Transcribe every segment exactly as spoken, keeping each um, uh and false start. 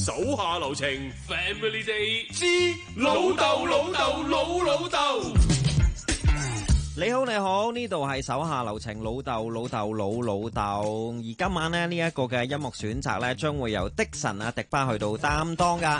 手下留情 ，Family Day 之老豆老豆老老豆。 你好，你好，呢度係手下留情，老豆老豆老老豆。而今晚呢，呢、這、一個嘅音樂選擇呢，將會由的神啊迪巴去到擔當噶。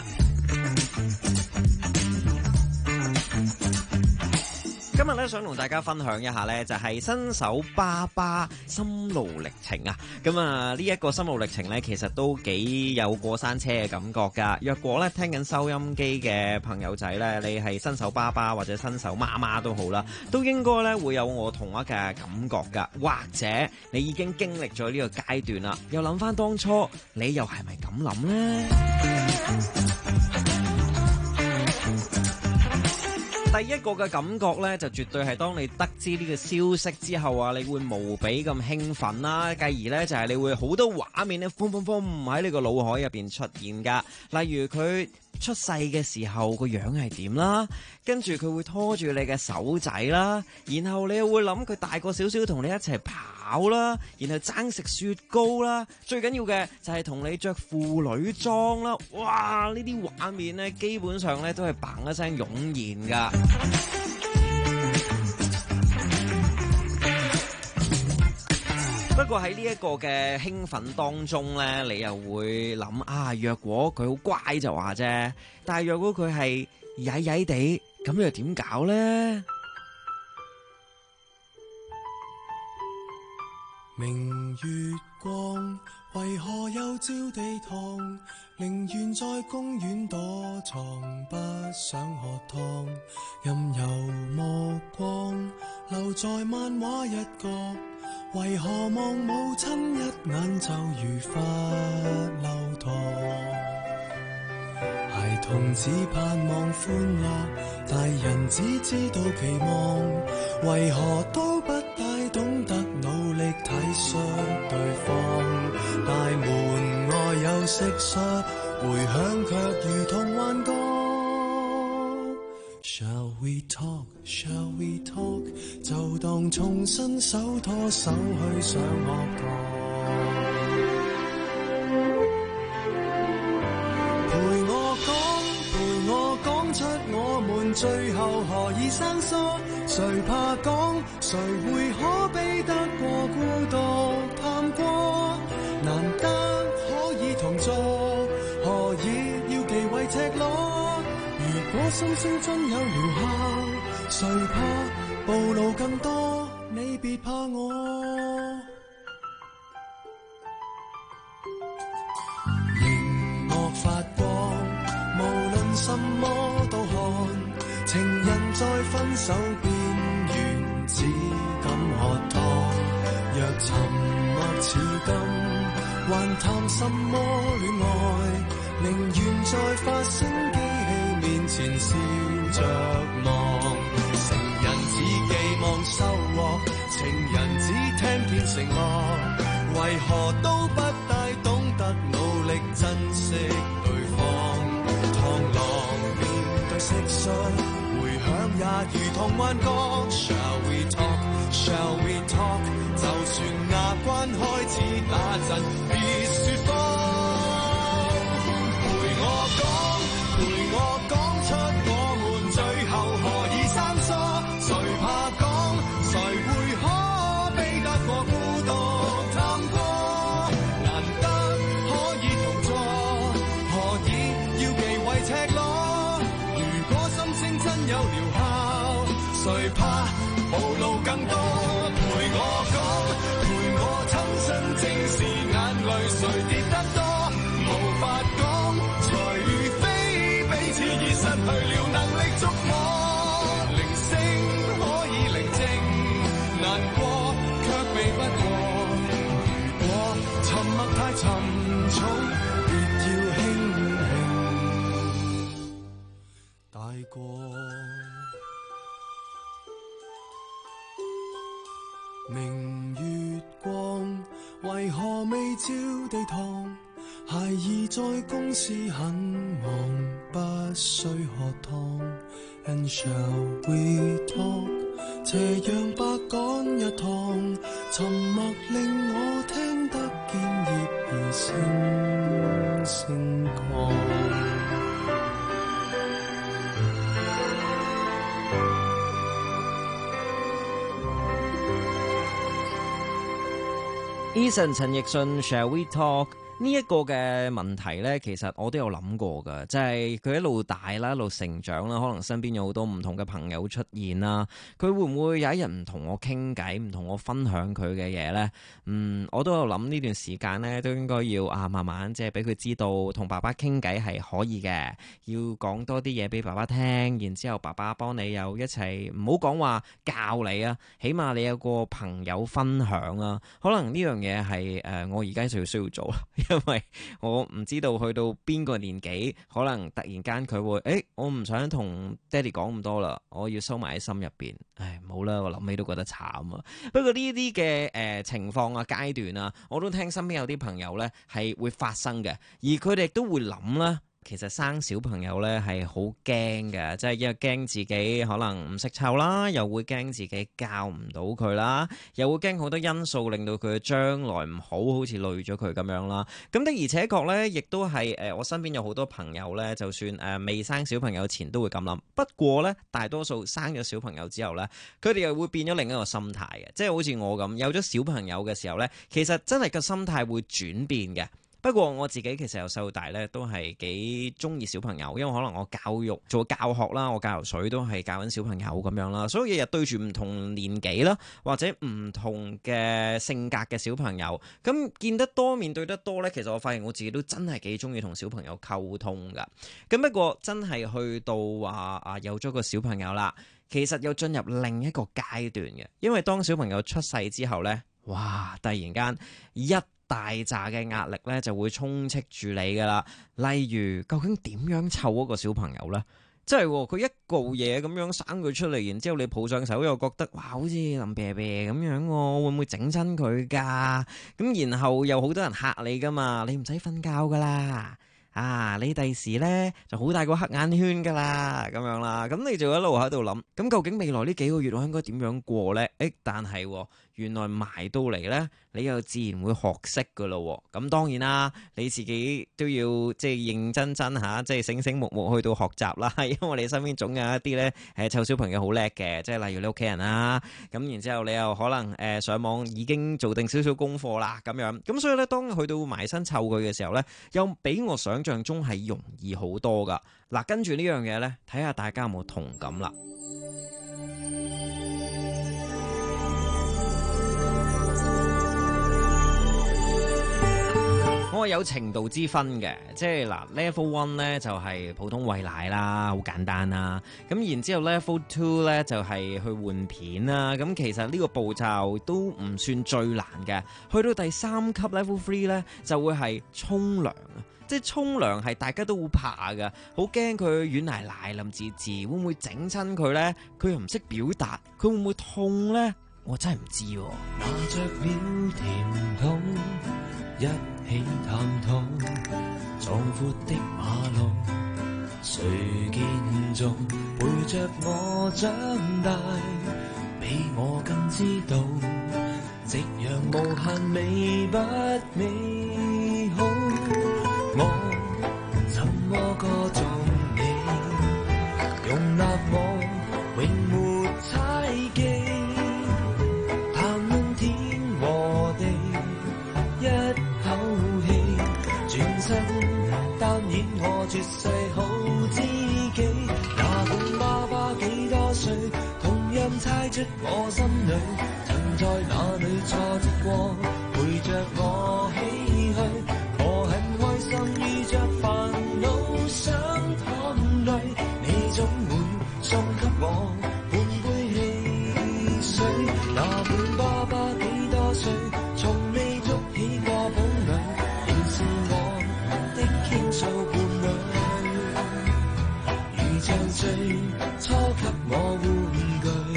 今日咧想同大家分享一下咧，就係新手爸爸心路歷程啊！咁啊，呢一個心路歷程咧，其實都幾有過山車嘅感覺噶。若果咧聽緊收音機嘅朋友仔咧，你係新手爸爸或者新手媽媽都好啦，都應該咧會有我同一嘅感覺噶。或者你已經經歷咗呢個階段啦，又諗翻當初，你又係咪咁諗呢？第一個嘅感覺呢，就絕對係當你得知呢個消息之後啊，你會無比咁興奮啦。繼而呢，就係你會好多畫面呢，風風風喺你個腦海入邊出現噶。例如佢出世嘅時候個樣係點啦，跟住佢會拖住你嘅手仔啦，然後你又會諗佢大個少少同你一齊跑啦，然後爭食雪糕啦，最緊要嘅就係同你着婦女裝啦。哇！呢啲畫面呢，基本上呢都係嘭一聲湧現噶。不過喺呢一個嘅興奮當中呢，你又會諗啊，若果佢好乖就話啫，但係若果佢係曳曳地，咁又點搞呢？ 明月光，為何又照地堂？寧願在公園躲藏，不想喝湯。任由目光留在漫畫一角，為何望母親一眼就如發流糖？孩童只盼望歡樂，大人只知道期望，為何都不大懂得努力體恤對方？大門外有蟋蟀，回響卻如同幻覺。Shall we talk? Shall we talk? 就當重新手拖手去上學堂，陪我講，陪我講出我們最後何以生疏。誰怕講？誰會可比得過孤獨探過？難得可以同坐，何以要忌諱赤裸？如果心聲真有療效，誰怕暴露更多？你別怕我。熒幕發光，無論什麼都看，情人在分手邊緣只敢喝湯。若沉默似金，還談什麼戀愛？寧願在發聲機器面前笑着望。成人只寄望收穫，情人只聽見承諾，為何都不大懂得努力珍惜對方？螳螂面對蟋蟀，回響也如同幻覺。Shall we talk? Shall we talk? 就算牙關開始打震，別說謊。陪我講，陪我講出我們最後何以生疏。誰怕講？誰會可比得過孤獨探過？難得可以同坐，何以要忌諱赤裸？如果心聲真有療效，誰怕暴露更多？陪我講，陪我親身正視眼淚誰跌得多，無法講，除非彼此已失去了能力觸摸。鈴聲可以寧靜，難過卻避不過。如果沉默太沉重，別要輕輕帶過。明月光，為何未照地堂？孩兒在公司很忙，不需喝湯。And shall we talk？ 斜陽白趕一趟，沉默令我聽得見葉兒聲聲降。 Eason 陳奕迅 Shall We Talk 呢一個嘅問題呢，其實我都有諗過噶，即係佢一路大啦，一路成長啦，可能身邊有好多唔同嘅朋友出現啦，佢會唔會有一日唔同我傾偈，唔同我分享佢嘅嘢呢？嗯，我都有諗呢段時間呢，都應該要啊慢慢即係俾佢知道，同爸爸傾偈係可以嘅，要講多啲嘢俾爸爸聽，然之後爸爸幫你又一齊，唔好講話教你啊，起碼你有個朋友分享啊，可能呢樣嘢係誒我而家就要需要做啦。因為我唔知道去到邊個年紀，可能突然間佢會，誒、欸，我唔想同爹哋講咁多啦，我要收埋喺心入邊。唉，冇啦，我諗起都覺得慘啊。不過呢啲嘅誒情況啊、階段啊，我都聽身邊有啲朋友呢係會發生嘅，而佢哋都會諗啦。其實生小朋友呢係好驚嘅，即係因為驚自己可能唔識湊啦，又會驚自己教唔到佢啦，又會驚好多因素令到佢嘅將來唔好，好似累咗佢咁樣啦。咁的而且確呢，亦都係誒我身邊有好多朋友呢，就算誒未生小朋友前都會咁諗。不過呢，大多數生咗小朋友之後呢，佢哋又會變咗另一個心態嘅，即係好似我咁，有咗小朋友嘅時候呢，其實真係個心態會轉變嘅。不過我自己其實由細到大咧都係幾中意小朋友，因為可能我教育做教學啦，我教游水都係教緊小朋友咁樣啦，所以日日對住唔同年紀啦，或者唔同嘅性格嘅小朋友，咁見得多面對得多咧，其實我發現我自己都真係幾中意同小朋友溝通噶。咁不過真係去到話啊有咗個小朋友啦，其實又進入另一個階段嘅，因為當小朋友出世之後咧，哇！突然間一大扎嘅壓力咧就會充斥住你噶啦，例如究竟點樣湊嗰個小朋友呢？即係佢一個嘢咁樣生佢出嚟，然之後你抱上手又覺得哇，好似腍啤啤咁樣，會唔會整親佢噶？咁然後又好多人嚇你噶嘛，你唔使瞓覺噶啦，啊你第時呢就好大個黑眼圈噶啦，咁樣啦，咁你就一路喺度諗，咁究竟未來呢幾個月我應該點樣過呢？誒，但係原來埋到嚟呢，你又自然會學識噶咯。咁當然啦，你自己都要即係認真真吓，即係醒醒目目去到學習啦。因為你身邊總有一啲呢誒湊小朋友好叻嘅，即係例如你屋企人啦。咁然之後你又可能誒上網已經做定少少功課啦，咁樣。咁所以呢，當去到埋身湊佢嘅時候呢，又比我想象中係容易好多噶。嗱，跟住呢樣嘢呢，睇下大家有冇同感啦。我有程度之分嘅，即係嗱 level one 咧就係普通餵奶啦，好簡單啦。咁然之後 level two 咧就係去換片啦。咁其實呢個步驟都唔算最難嘅。去到第三級 level three 咧就會係沖涼啊，即係沖涼係大家都好怕㗎，好驚佢軟奶奶淋字字，會唔會整親佢咧？佢又唔識表達，佢會唔會痛咧？我真係唔知喎。 拿着了甜筒一起探討壯闊的馬路，誰見中陪着我長大，比我更知道夕陽無限美不美好。我怎麼歌頌你，容納我永沒猜忌，談論天和地一口氣，全身擔演我絕世好知己。哪管爸爸幾多歲，同樣猜出我心裏曾在哪裏挫折過，陪着我唏噓。我很開心遇着煩惱想淌淚，你總會送給我半杯汽水。哪管爸爸幾多歲，從未捉起過堡壘，仍是我的傾訴伴侶，如像最初給我玩具。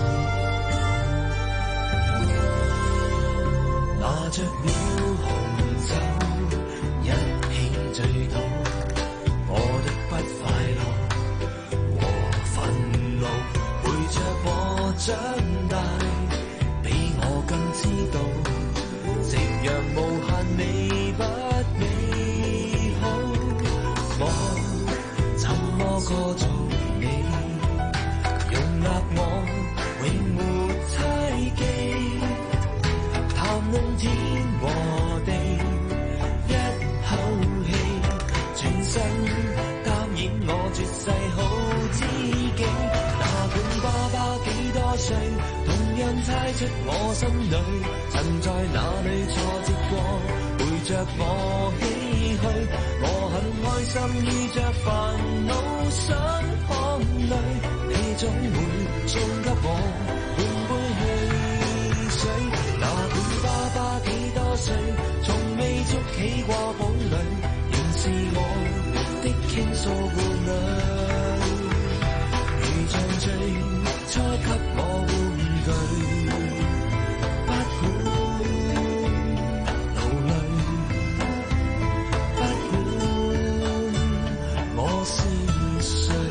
着了紅長大，比我更知道，夕陽無限美不美好。我怎麼過做你，容納我永沒猜忌，談論天和地，一口氣全身擔演我絕世好知己。哪管爸爸幾多歲，同樣猜出我心裏曾在哪裏挫折過，陪着我唏噓。我很開心遇着煩惱想看淚，你總會送給我半杯汽水。哪管爸爸幾多歲，從未捉起過堡壘，仍是我的傾訴伴侶。如像最初給我玩具，不管勞累，不管我是誰。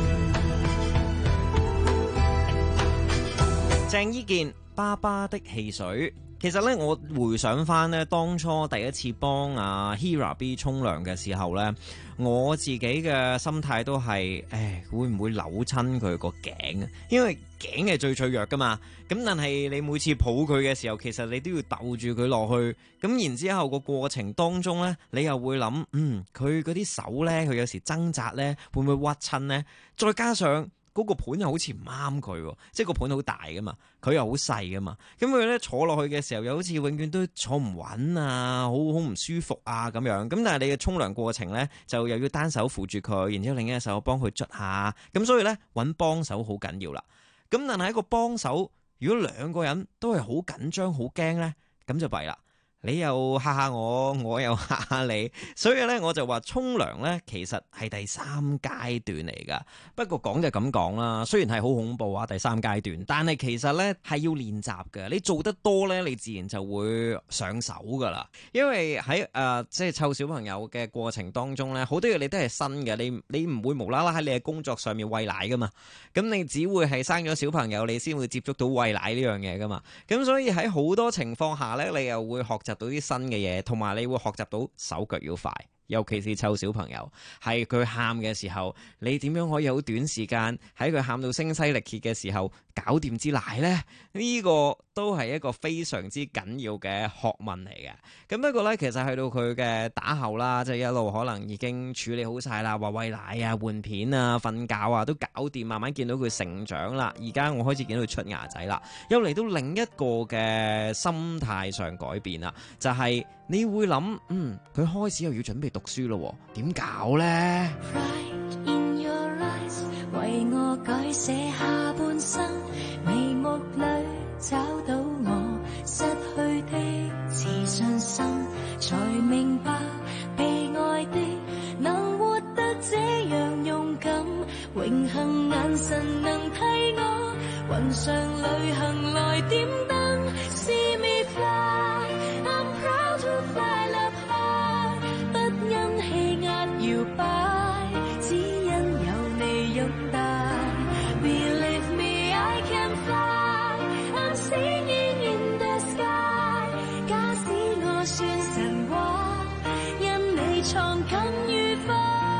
鄭伊健爸爸的汽水。其實咧，我回想翻咧，當初第一次幫阿 Hira B 沖涼嘅時候咧，我自己嘅心態都係，誒，會唔會扭親佢個頸啊？因為頸係最脆弱噶嘛。咁但係你每次抱佢嘅時候，其實你都要逗住佢落去。咁然之後個過程當中咧，你又會諗，嗯，佢嗰啲手咧，佢有時掙扎咧，會唔會屈親咧？再加上嗰個盤又好似唔啱佢，即係個盤好大噶嘛，佢又好細噶嘛，咁佢咧坐落去嘅時候又好似永遠都坐唔穩啊，好好唔舒服啊咁樣。咁但係你嘅沖涼過程咧，就又要單手扶住佢，然之後另一隻手幫佢捽下，咁所以咧揾幫手好緊要啦。咁但係一個幫手，如果兩個人都係好緊張、好驚咧，咁就弊啦。你又嚇下我，我又嚇下你，所以咧我就話沖涼咧其實係第三階段嚟噶。不過講就咁講啦，雖然係好恐怖啊第三階段，但係其實咧係要練習嘅。你做得多咧，你自然就會上手噶啦。因為喺誒、呃、即係湊小朋友嘅過程當中咧，好多嘢你都係新嘅，你你唔會無啦啦喺你嘅工作上面餵奶噶嘛。咁你只會係生咗小朋友，你先會接觸到餵奶呢樣嘢噶嘛。咁所以喺好多情況下咧，你又會學習到啲新嘅嘢，同埋你會學習到手腳要快，尤其是湊小朋友，係佢喊嘅時候，你點樣可以好短時間喺佢喊到聲嘶力竭嘅時候搞掂支奶呢？呢個都係一個非常之緊要嘅學問嚟嘅。咁不過呢，其實去到佢嘅打後啦，即係一路可能已經處理好晒啦，話餵奶啊、換片啊、瞓覺啊都搞掂，慢慢見到佢成長啦。而家我開始見到佢出牙仔啦，又嚟到另一個嘅心態上改變啦，就係、是、你會諗，嗯，佢開始又要準備讀書咯，點搞呢？ Right in your eyes， 為我改寫下半生，眉目裏找到我失去的自信心，才明白被愛的能活得這樣勇敢，榮幸眼神能替我雲上旅行來點燈。See me fly, I'm proud to fly up high， 不因氣壓搖擺，只因有你擁戴。Believe me, I can fly, I'm singing in the sky。 假使我算神話，因你創更愉快。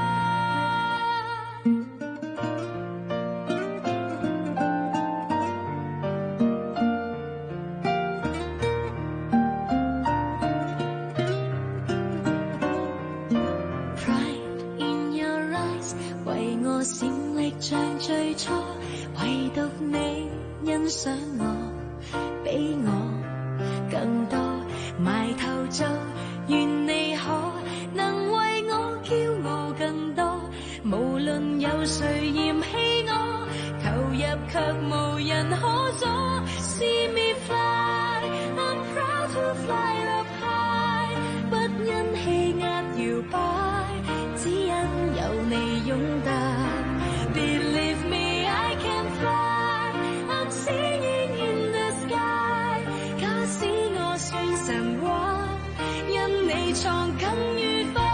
閃力像最初，唯獨你欣賞我，比我更多。埋頭做，願你可能為我驕傲更多。無論有誰嫌棄我，投入卻無人可阻。See me fly, I'm proud to fly up high， 不因氣壓搖擺，只因有你擁戴。Believe me, I can fly, I'm singing in the sky。 假使我算神話，因你創更愉快。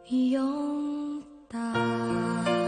擁戴。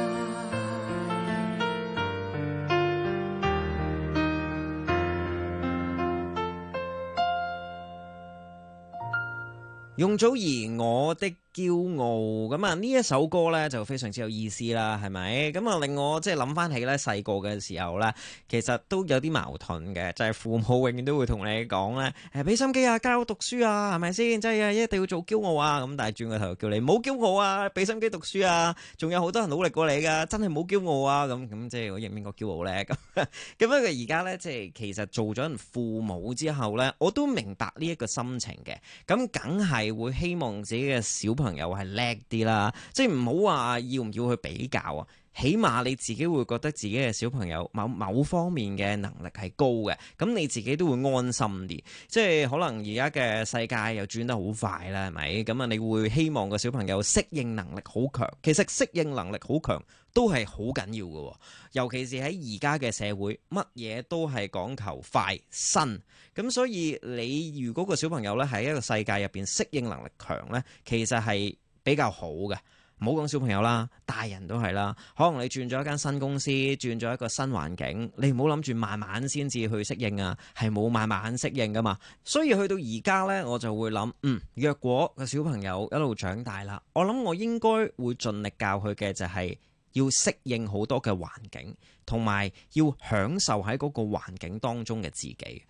容祖兒我的驕傲，咁啊呢一首歌呢就非常之有意思啦，係咪？咁啊令我即係諗翻起呢細個嘅時候呢，其實都有啲矛盾嘅，就係、是、父母永遠都會同你講呢：「誒俾心機啊，加油讀書啊，係咪先？即係一定要做驕傲啊！」咁但係轉個頭叫你唔好驕傲啊，俾心機讀書啊，仲有好多人努力過你噶，真係冇驕傲啊！咁咁即係我應唔應該驕傲呢？咁咁不過而家呢，即係其實做咗人父母之後呢，我都明白呢一個心情嘅，咁梗係會希望自己嘅小朋友係叻啲啦，即係唔好話要唔要去比較啊，起碼你自己會覺得自己嘅小朋友某某方面嘅能力係高嘅，咁你自己都會安心啲。即係可能而家嘅世界又轉得好快啦，係咪？咁啊，你會希望個小朋友適應能力好強，其實適應能力好強都係好緊要嘅，尤其是喺而家嘅社會，乜嘢都係講求快新。咁所以你如果個小朋友咧喺一個世界入邊適應能力強咧，其實係比較好嘅。唔好講小朋友啦，大人都係啦。可能你轉咗一間新公司，轉咗一個新環境，你唔好諗住慢慢先至去適應啊，係冇慢慢適應噶嘛。所以去到而家呢，我就會諗，嗯，若果個小朋友一路長大啦，我諗我應該會盡力教佢嘅就係要適應好多嘅環境，同埋要享受喺嗰個環境當中嘅自己。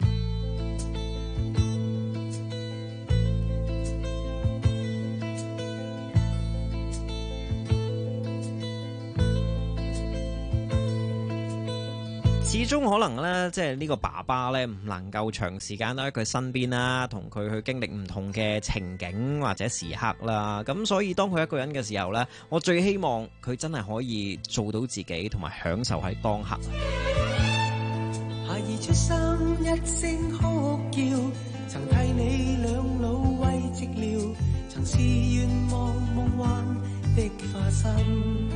始終可能咧，即係呢個爸爸咧，唔能夠長時間喺佢身邊啦，同佢去經歷唔同嘅情景或者時刻啦。咁所以當佢一個人嘅時候咧，我最希望佢真係可以做到自己，同埋享受喺當刻。 孩兒出生一聲哭叫，曾替你兩老慰寂寥，曾是願望夢幻的化身。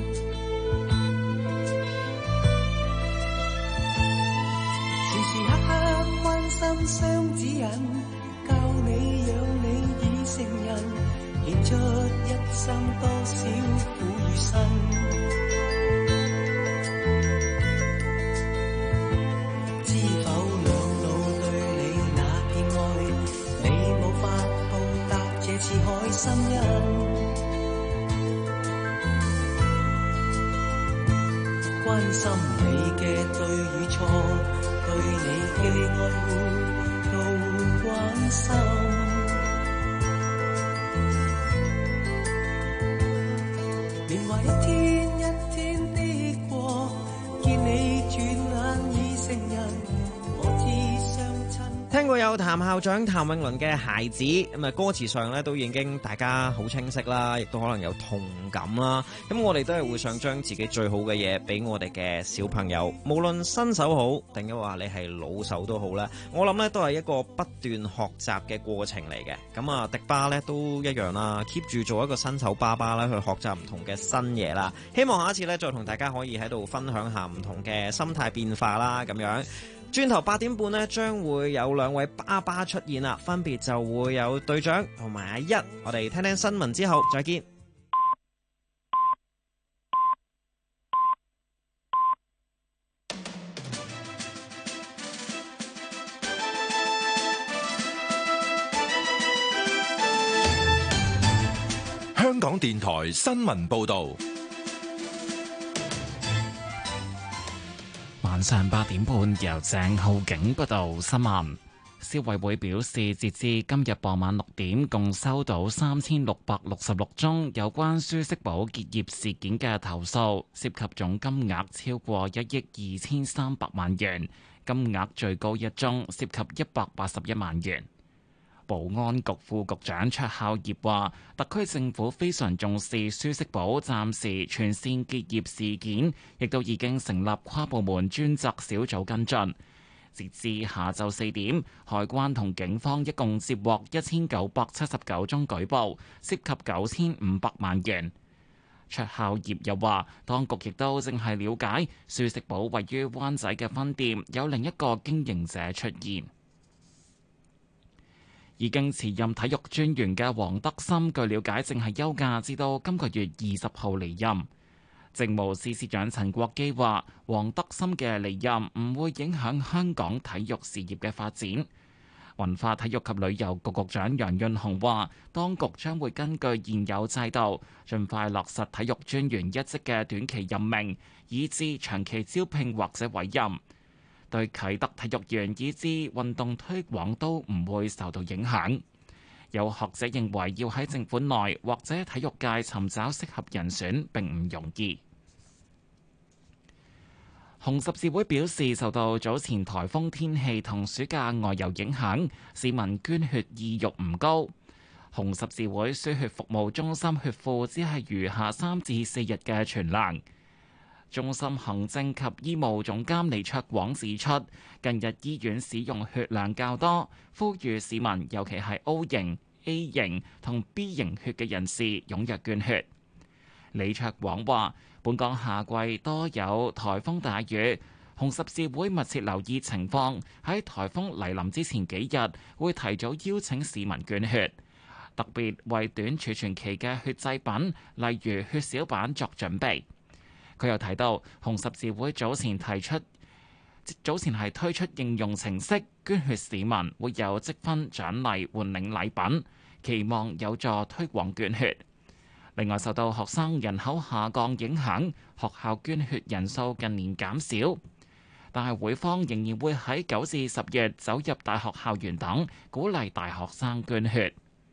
時刻刻關心相指引，教你養你已成人，獻出一生多少苦與辛。知否兩老對你那片愛，你無法報答這次海深恩。關心你嘅對與錯，對你嘅愛護都關心，年華一天一天的過，見你轉眼已成人，我知相親。 聽過有譚校長譚詠麟嘅《孩子》，咁啊歌詞上咧都已經大家好清晰啦，亦都可能有同感啦。咁我哋都係會想將自己最好嘅嘢俾我哋嘅小朋友，無論新手好定係話你係老手都好啦。我諗咧都係一個不斷學習嘅過程嚟嘅。咁啊，迪巴咧都一樣啦 ，keep 住做一個新手爸爸啦，去學習唔同嘅新嘢啦。希望下一次咧再同大家可以喺度分享下唔同嘅心態變化啦，咁樣。轉頭八點半呢，將會有兩位爸爸出現啦，分別就會有隊長同埋阿一。我哋聽聽新聞之後再見。 香港電台新聞報道。 晚上八點半，由鄭浩景報道新聞。消委會表示，截至今日傍晚六點，共收到三千六百六十六宗有關舒適寶結業事件嘅投訴，涉及總金額超過一億二千三百萬元，金額最高一宗涉及一百八十一萬元。保安局副局長卓孝業話，特區政府非常重視舒適寶暫時全線結業事件，亦都已經成立跨部門專責小組跟進。截至下晝四點，海關同警方一共接獲一千九百七十九宗舉報，涉及九千五百萬元。卓孝業又話，當局亦都正係了解舒適寶位於灣仔嘅分店有另一個經營者出現。 已經辭任體育專員嘅黃德森，據了解正係休假，至到今個月二十號離任。政務司司長陳國基話，黃德森嘅離任唔會影響香港體育事業嘅發展。文化體育及旅遊局局長楊潤雄話，當局將會根據現有制度，盡快落實體育專員一職嘅短期任命，以至長期招聘或者委任。對啟德體育園以至運動推廣都唔會受到影響。有學者認為，要喺政府內或者體育界尋找適合人選並唔容易。紅十字會表示，受到早前颱風天氣同暑假外遊影響，市民捐血意欲唔高。紅十字會輸血服務中心血庫只係餘下三至四日嘅存量。中心行政及醫務總監李卓廣指出，近日醫院使用血量較多，呼籲市民，尤其係 O 型、A 型同 B 型血嘅人士踴躍捐血。李卓廣話，本港夏季多有颱風大雨，紅十字會密切留意情況，喺颱風嚟臨之前幾日會提早邀請市民捐血，特別為短儲存期嘅血製品，例如血小板作準備。佢又提到，紅十字會早前提出，早前係推出應用程式，捐血市民會有積分獎勵換領禮品，期望有助推廣捐血。另外，受到學生人口下降影響，學校捐血人數近年減少，但係會方仍然會喺九至十月走入大學校園等，鼓勵大學生捐血。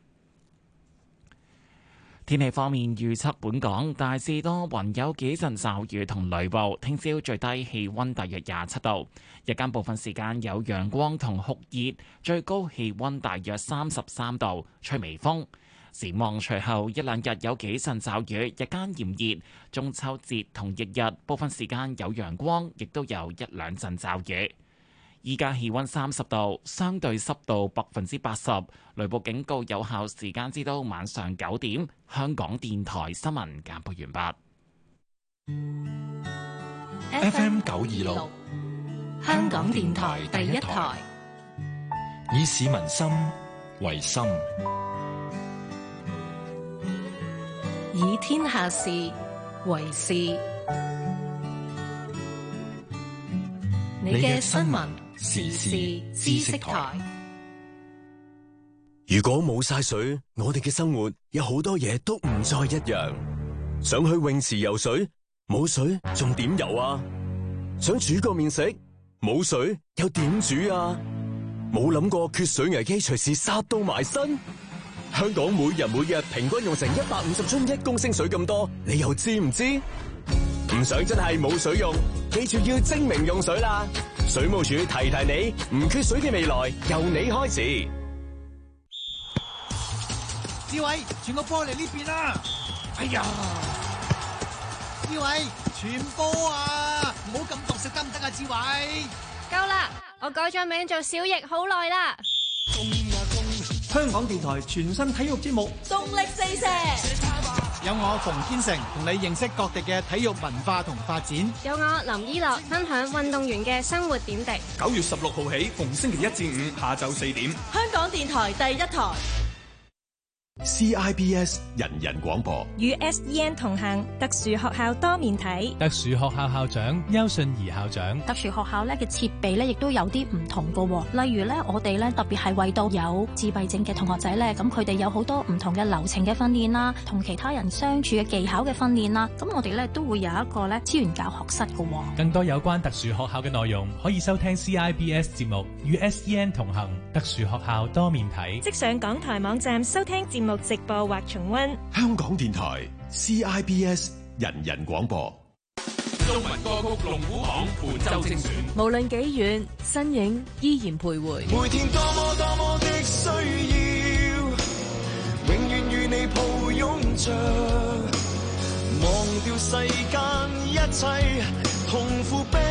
天氣方面預測，本港大致多雲，有幾陣驟雨同雷暴。聽朝最低氣溫大約廿七度，日間部分時間有陽光同酷熱，最高氣溫大約三十三度，吹微風。展望隨後一兩日有幾陣驟雨，日間炎熱。中秋節同翌日部分時間有陽光，亦都有一兩陣驟雨。依家氣溫三十度，相對濕度百分之八十，雷暴警告有效時間至到晚上九點。香港電台新聞簡報完畢。F M 九二六， 香港電台第一台， 以市民心為心， 以天下事為事。你嘅新聞時事知識台。 如果冇晒水，我哋嘅生活有好多嘢都唔再一樣。想去泳池游水，冇水仲點游啊？想煮個麵食，冇水又點煮啊？冇諗過缺水危機隨時殺到埋身。香港每人每日平均用成一百五十樽一公升水咁多，你又知唔知？唔想真係冇水用，記住要精明用水啦！水務署提提你，唔缺水嘅未來由你開始。 志偉，傳個波嚟呢邊啦！哎呀，志偉，傳波啊！唔好咁獨食得唔得啊？志偉， 夠啦，我改咗名做小易好耐啦。 香港電台全新體育節目《 動力四射》， 有我馮天成同你認識各地嘅體育文化同發展， 有我林依樂分享運動員嘅生活點滴。 九月十六號起，逢星期一至五下晝四點， 香港電台第一台。 C I B S 人人廣播與 S E N 同行，特殊學校多面睇。 特殊學校校長邱信儀校長， 特殊學校咧嘅設備咧，亦都有啲唔同噶。例如咧，我哋咧特別係為到有自閉症嘅同學仔咧，咁佢哋有好多唔同嘅流程嘅訓練啦，同其他人相處嘅技巧嘅訓練啦。咁我哋咧都會有一個咧資源教學室噶。 更多有關特殊學校嘅內容，可以收聽 C I B S 節目與 S E N 同行，特殊學校多面睇。 即上港台網站收聽節目直播或重溫。 香港電台 C I B S 人人廣播。 中文歌曲龍虎榜本周精選， 無論幾遠，身影依然徘徊。 每天多麼多麼的需要，永遠與你抱擁着，忘掉世間一切痛苦悲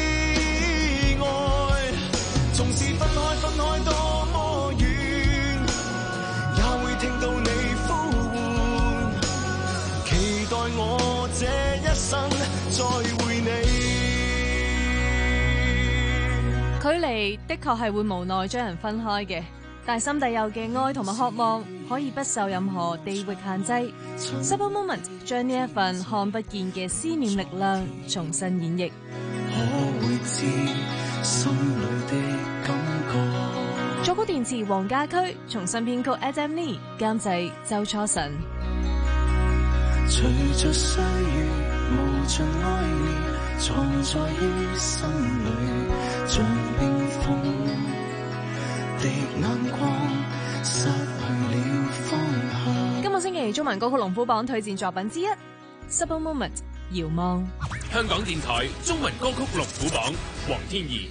哀。縱使分開分開多麼遠，也會聽到你呼喚，期待我這一生再會你。 距離的確係會無奈將人分開嘅， 但心底有嘅愛同埋渴望，可以不受任何地域限制。Super Moment 將呢一份看不見嘅思念力量重新演繹。 可會知心裏的感覺？ 作曲電詞黃家駒，重新編曲 Adam Lee， 監製周初晨。 隨着歲月無盡愛戀，藏在於心裏，像冰封的眼光，失去了方向。 今個星期中文歌曲龍虎榜推薦作品之一 Super Moment 遙望。 香港電台中文歌曲龍虎榜，黃天怡。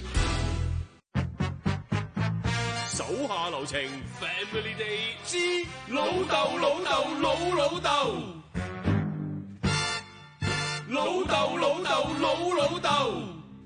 手下留情 Family Day 之老豆老豆老老豆，老豆老豆老老豆。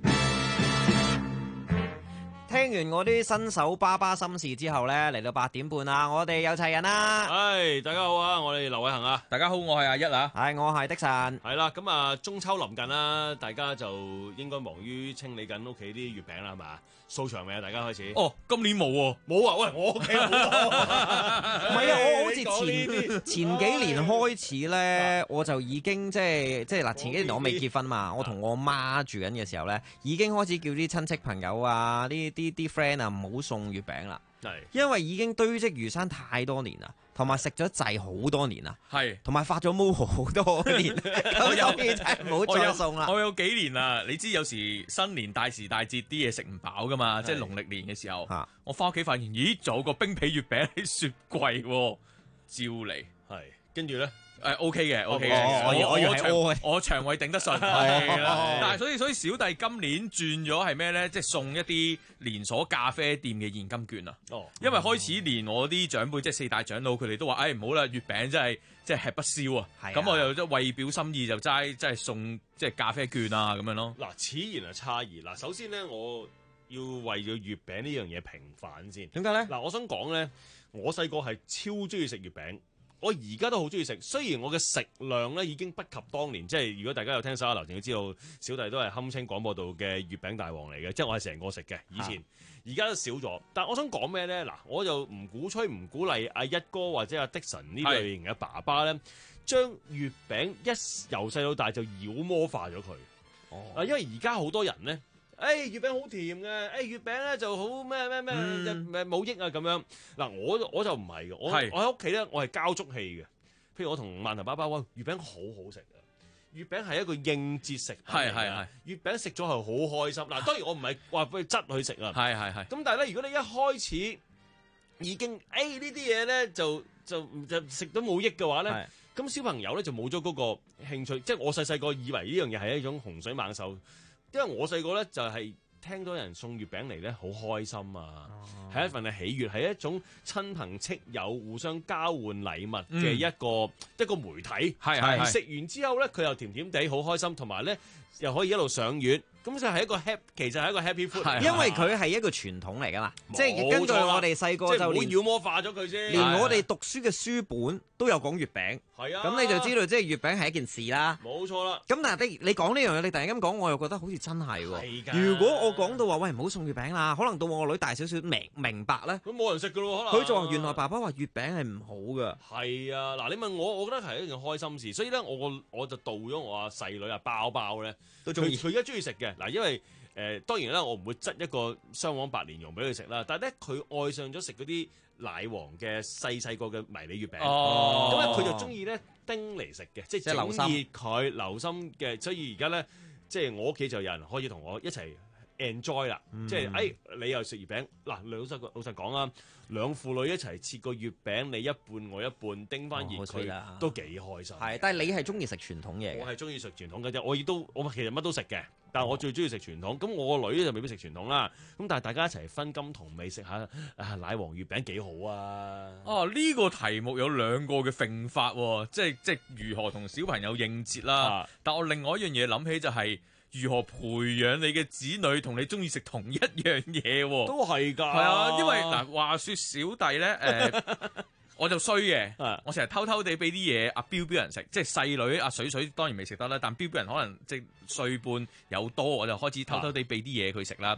聽完我啲新手爸爸心事之後呢，嚟到八點半啦，我哋有齊人啦。 唉，大家好啊，我哋劉偉恒啊。大家好，我係阿一啊。 係，我係的神。 係啦，咁啊，中秋臨近啦，大家就應該忙於清理緊屋企啲月餅啦，係嘛？掃場未啊？大家開始。哦，今年冇喎，冇啊！喂，我屋企好多。 唔係啊，我好似前前幾年開始咧，我就已經即係即係嗱，前幾年我未結婚嘛，我同我媽住緊嘅時候咧，已經開始叫啲親戚朋友啊，呢啲啲 friend 啊，唔好送月餅啦。係，因為已經堆積如山太多年啦，同埋食咗滯好多年啦，係，同埋發咗毛好多年，咁有啲真係唔好再送啦。 我有幾年啦，你知有時新年大時大節啲嘢食唔飽噶嘛，即係農曆年嘅時候，我翻屋企發現，咦，仲有個冰皮月餅喺雪櫃喎，照嚟，係，跟住咧。誒 OK 嘅 OK 嘅，我我腸我腸胃頂得順，係啦。但係所以所以小弟今年轉咗係咩咧？即係送一啲連鎖咖啡店嘅現金券啊！哦，因為開始連我啲長輩即係四大長老佢哋都話：誒唔好啦，月餅真係即係吃不消啊！咁我又即係為表心意就齋即係送即係咖啡券啊咁樣咯。嗱，此言係差異。嗱，首先咧，我要為咗月餅呢樣嘢平反先。點解咧？嗱，我想講咧，我細個係超中意食月餅。我而家都好中意食，雖然我嘅食量咧已經不及當年，即係如果大家有聽手下留情，都知道小弟都係堪稱廣播道嘅月餅大王嚟嘅，即係我係成個食嘅以前，而家都少咗。但係我想講咩咧？嗱，我就唔鼓吹、唔鼓勵阿一哥或者阿的神呢類型嘅爸爸咧，將月餅一由細到大就妖魔化咗佢。哦，啊，因為而家好多人咧。誒、哎、月餅好甜嘅，誒、哎、月餅咧就好咩咩咩，誒冇益啊咁樣。嗱，我我就唔係嘅，我我喺屋企咧，我係交足氣嘅。譬如我同饅頭爸爸話，月餅好好食嘅，月餅係一個應節食品，係係係。月餅食咗係好開心。嗱，當然我唔係話俾佢質佢食啊，係係係。咁但係咧，如果你一開始已經誒、哎、呢啲嘢咧就就就食到冇益嘅話咧，咁小朋友咧就冇咗嗰個興趣。即係我細細個以為呢樣嘢係一種洪水猛獸。因為我細個咧就係聽到人送月餅嚟咧，好開心啊！係、哦、一份嘅喜悅，係一種親朋戚友互相交換禮物嘅一個、嗯、一個媒體。係係食完之後咧，佢又甜甜地好開心，同埋咧又可以一路上月。咁就係一個 happy， 其實係一個 happy food，因為佢係一個傳統嚟噶嘛，即係根據我哋細個就唔好妖魔化咗佢先。連我哋讀書嘅書本都有講月餅，係啊，咁你就知道即係月餅係一件事啦。冇錯啦。咁但係你你講呢樣嘢，你突然間講，我又覺得好似真係喎。如果我講到話喂，唔好送月餅啦，可能到我個女大少少明明白咧，咁冇人食噶咯，可能佢就話原來爸爸話月餅係唔好噶。係啊，嗱，你問我，我覺得係一件開心事，所以咧我我就導咗我阿細女啊包包咧，都中意，佢而家中意食嘅。嗱，因為誒、呃、當然啦，我唔會執一個雙黃白蓮蓉俾佢食啦，但係咧佢愛上咗食嗰啲奶黃嘅細細個嘅迷你月餅，咁咧佢就中意咧叮嚟食嘅，即係整熱佢流心嘅，所以而家咧即係我屋企就有人可以同我一齊 enjoy 啦，嗯、即係誒、哎、你又食月餅，嗱老實老實講啊，兩父女一齊切個月餅，你一半我一半，叮翻熱佢、哦、都幾開心。係，但係你係中意食傳統嘢嘅，我係中意食傳統嘅啫，我亦都我其實乜都食嘅。但係我最中意食傳統，咁我個女就未必食傳統啦。咁但係大家一齊分甘同味食下啊奶黃月餅幾好啊！哦、啊，呢、呢個題目有兩個嘅揈法喎，即係即係如何同小朋友應節啦。啊、但我另外一樣嘢諗起就係如何培養你嘅子女同你中意食同一樣嘢喎。都係㗎。係啊，因為嗱話説小弟咧誒。呃我就衰嘅，我成日偷偷地俾啲嘢阿標標人食，即係細女阿水水當然未食得啦，但標標人可能即係歲半有多，我就開始偷偷地俾啲嘢佢食啦。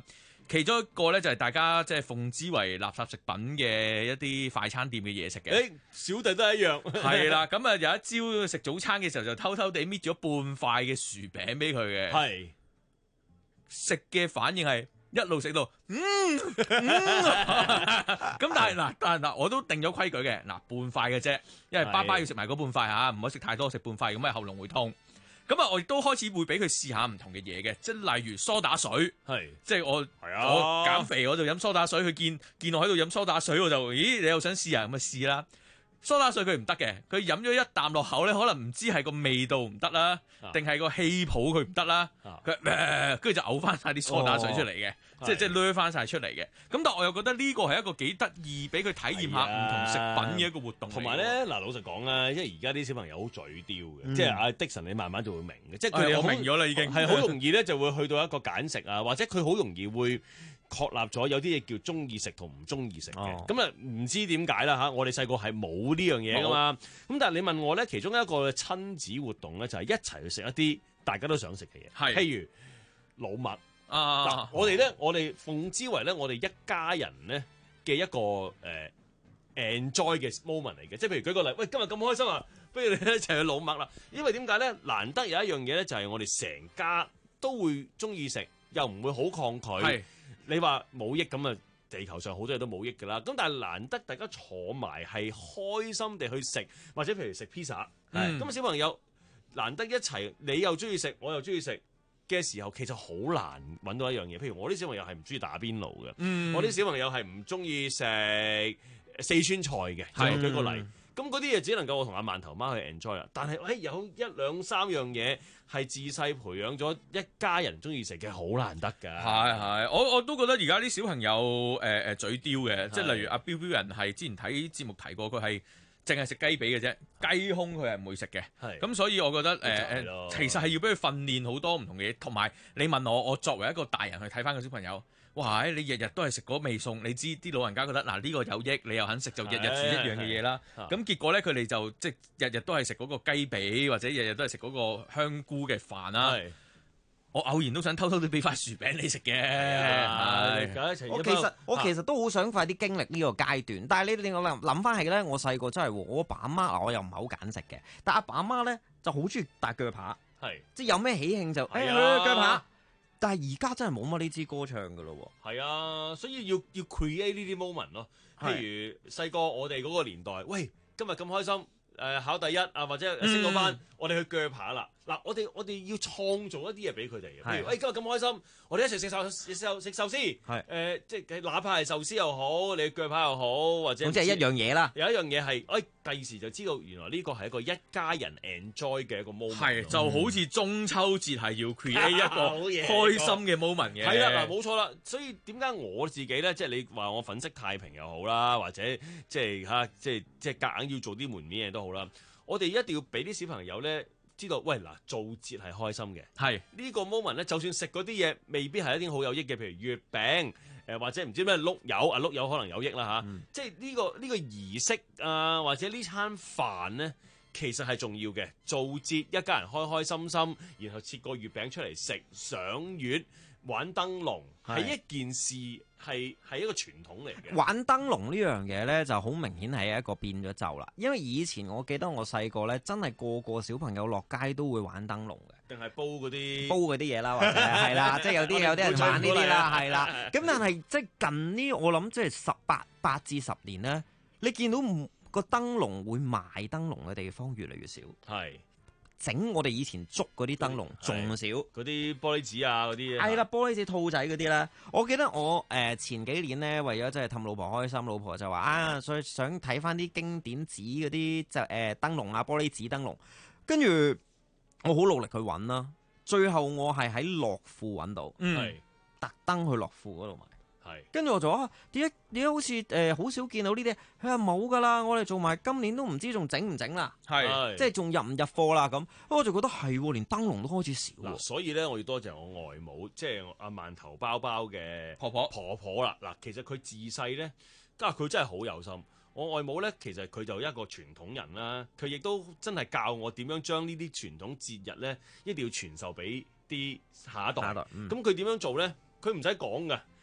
其中一個咧就係大家即係奉之為垃圾食品嘅一啲快餐店嘅嘢食嘅。 誒，小弟都係一樣。 係啦，咁啊有一朝食早餐嘅時候就偷偷地搣咗半塊嘅薯餅俾佢嘅。 係食嘅反應係一路食到嗯嗯，咁但係嗱，但係嗱，我都定咗規矩嘅，嗱半塊嘅啫，因為爸爸要食埋嗰半塊嚇，唔可以食太多，食半塊咁啊喉嚨會痛。咁啊，我亦都開始會俾佢試下唔同嘅嘢嘅，即係例如梳打水， 係即係我啊我減肥我就飲梳打水，佢見見我喺度飲梳打水，我就咦你又想試啊，咁啊試啦。梳打水佢唔得嘅，佢飲咗一啖落口咧，可能唔知係個味道唔得啦，定係個氣泡佢唔得啦，佢跟住就嘔翻晒啲梳打水出嚟嘅， 哦、 即係即係掠翻晒出嚟嘅。咁但係我又覺得呢個係一個幾得意，俾佢體驗下唔同食品嘅一個活動。 同埋咧，嗱老實講啦，因為而家啲小朋友好嘴刁嘅， 嗯、 即係阿的神你慢慢就會明嘅，即係佢哋我明咗啦已經， 係好容易咧就會去到一個揀食啊，或者佢好容易會確立咗有啲嘢叫中意食同唔中意食嘅，咁啊唔知點解啦嚇，我哋細個係冇呢樣嘢噶嘛，咁但係你問我咧，其中一個親子活動咧就係一齊去食一啲大家都想食嘅嘢，譬如老麥啊， 嗱我哋咧，我哋奉之為咧，我哋一家人咧嘅一個誒、呃、enjoy 嘅 moment 嚟嘅，即係譬如舉個例，喂今日咁開心啊，不如你一齊去老麥啦，因為點解咧？難得有一樣嘢咧，就係我哋成家都會中意食，又唔會好抗拒。你話冇益咁啊？地球上好多嘢都冇益㗎啦。咁但係難得大家坐埋係開心地去食，或者譬如食 pizza，咁、嗯、小朋友難得一齊，你又中意食，我又中意食嘅時候，其實好難揾到一樣嘢。譬如我啲小朋友係唔中意打邊爐嘅，嗯、我啲小朋友係唔中意食四川菜嘅。就舉個例。咁嗰啲嘢只能夠我同阿饅頭媽去 enjoy 啦，但係誒、哎、有一兩三樣嘢係自細培養咗一家人中意食嘅，好難得㗎。 係係，我我都覺得而家啲小朋友誒誒、呃、嘴刁嘅，即係例如阿標標人係之前睇節目提過，佢係淨係食雞髀嘅啫，雞胸佢係唔會食嘅。係咁，所以我覺得誒誒、呃，其實係要俾佢訓練好多唔同嘅嘢，同埋你問我，我作為一個大人去睇翻個小朋友。哇！你日日都係食嗰味餸，你知啲老人家覺得嗱呢、呢個有益，你又肯食就日日煮一樣嘅嘢啦。咁結果咧，佢哋就即係日日都係食嗰個雞髀，或者日日都係食嗰個香菇嘅飯啦。我偶然都想偷偷地俾塊薯餅你食嘅。 我其實我其實都好想快啲經歷呢個階段，但係你令我諗諗翻起咧，我細個真係我阿爸阿媽嗱，我又唔係好揀食嘅，但阿爸阿媽咧就好中意大鋸扒，即係有咩喜慶就誒鋸扒。但係而家真係冇乜呢支歌唱噶咯喎， 係啊，所以要要 create 呢啲 moment 咯。譬如細個我哋嗰個年代，喂，今日咁開心，誒、呃、考第一啊，或者升個班，嗯、我哋去鋸扒啦。嗱，我哋我哋要創造一啲嘢俾佢哋嘅，譬如，喂，今日咁開心，我哋一齊食壽食壽食壽司，誒、呃，即係哪怕係壽司又好，你鋸扒又好，或者總之係一樣嘢啦。 有一樣嘢係，誒，第二時就知道原來呢個係一個一家人 enjoy 嘅一個 moment。 係，就好似中秋節係要 create 一個開心嘅 moment 嘅。 係啦，嗱，冇錯啦。所以點解我自己咧，即係你話我粉飾太平又好啦，或者即係嚇，即係即係夾硬要做啲門面嘢都好啦，我哋一定要俾啲小朋友咧。知道喂嗱，做節係開心嘅，係呢個 moment 咧，就算食嗰啲嘢未必係一啲好有益嘅，譬如月餅，誒、呃、或者唔知咩碌柚啊，碌柚可能有益啦嚇，嗯、即係呢、呢個呢、呢個儀式啊，或者呢餐飯咧，其實係重要嘅。做節一家人開開心心，然後切個月餅出嚟食，賞月玩燈籠，係一件事，係係一個傳統嚟嘅。 玩燈籠呢樣嘢咧，就好明顯係一個變咗奏啦。因為以前我記得我細個咧，真係個個小朋友落街都會玩燈籠嘅， 定係煲嗰啲煲嗰啲嘢啦，或者係啦，即係有啲有啲人玩呢啲啦，係啦。咁但係即係近呢，我諗即係十八八至十年咧，你見到個燈籠會賣燈籠嘅地方越嚟越少。係。整我哋以前捉嗰啲燈籠仲少， 嗰啲玻璃紙啊嗰啲， 係啦，玻璃紙兔仔嗰啲咧。我記得我誒、呃、前幾年咧，為咗即係氹老婆開心，老婆就話啊，所以想睇翻啲經典紙嗰啲就誒燈籠啊，玻璃紙燈籠。跟住我好努力去揾啦，最後我係喺樂富揾到，係特登去樂富嗰度買。係，跟住我就話點解點解好似誒好少見到呢啲？佢話冇噶啦，我哋做埋今年都唔知仲整唔整啦，係，即係仲入唔入貨啦咁。我就覺得係，連燈籠都開始少。 嗱，所以咧我要多謝我外母，即係阿饅頭包包嘅婆婆婆婆啦。嗱，其實佢自細咧，家佢真係好有心。我外母咧，其實佢就一個傳統人啦，佢亦都真係教我點樣將呢啲傳統節日咧，一定要傳授俾啲下一代。咁佢點樣做咧？佢唔使講噶。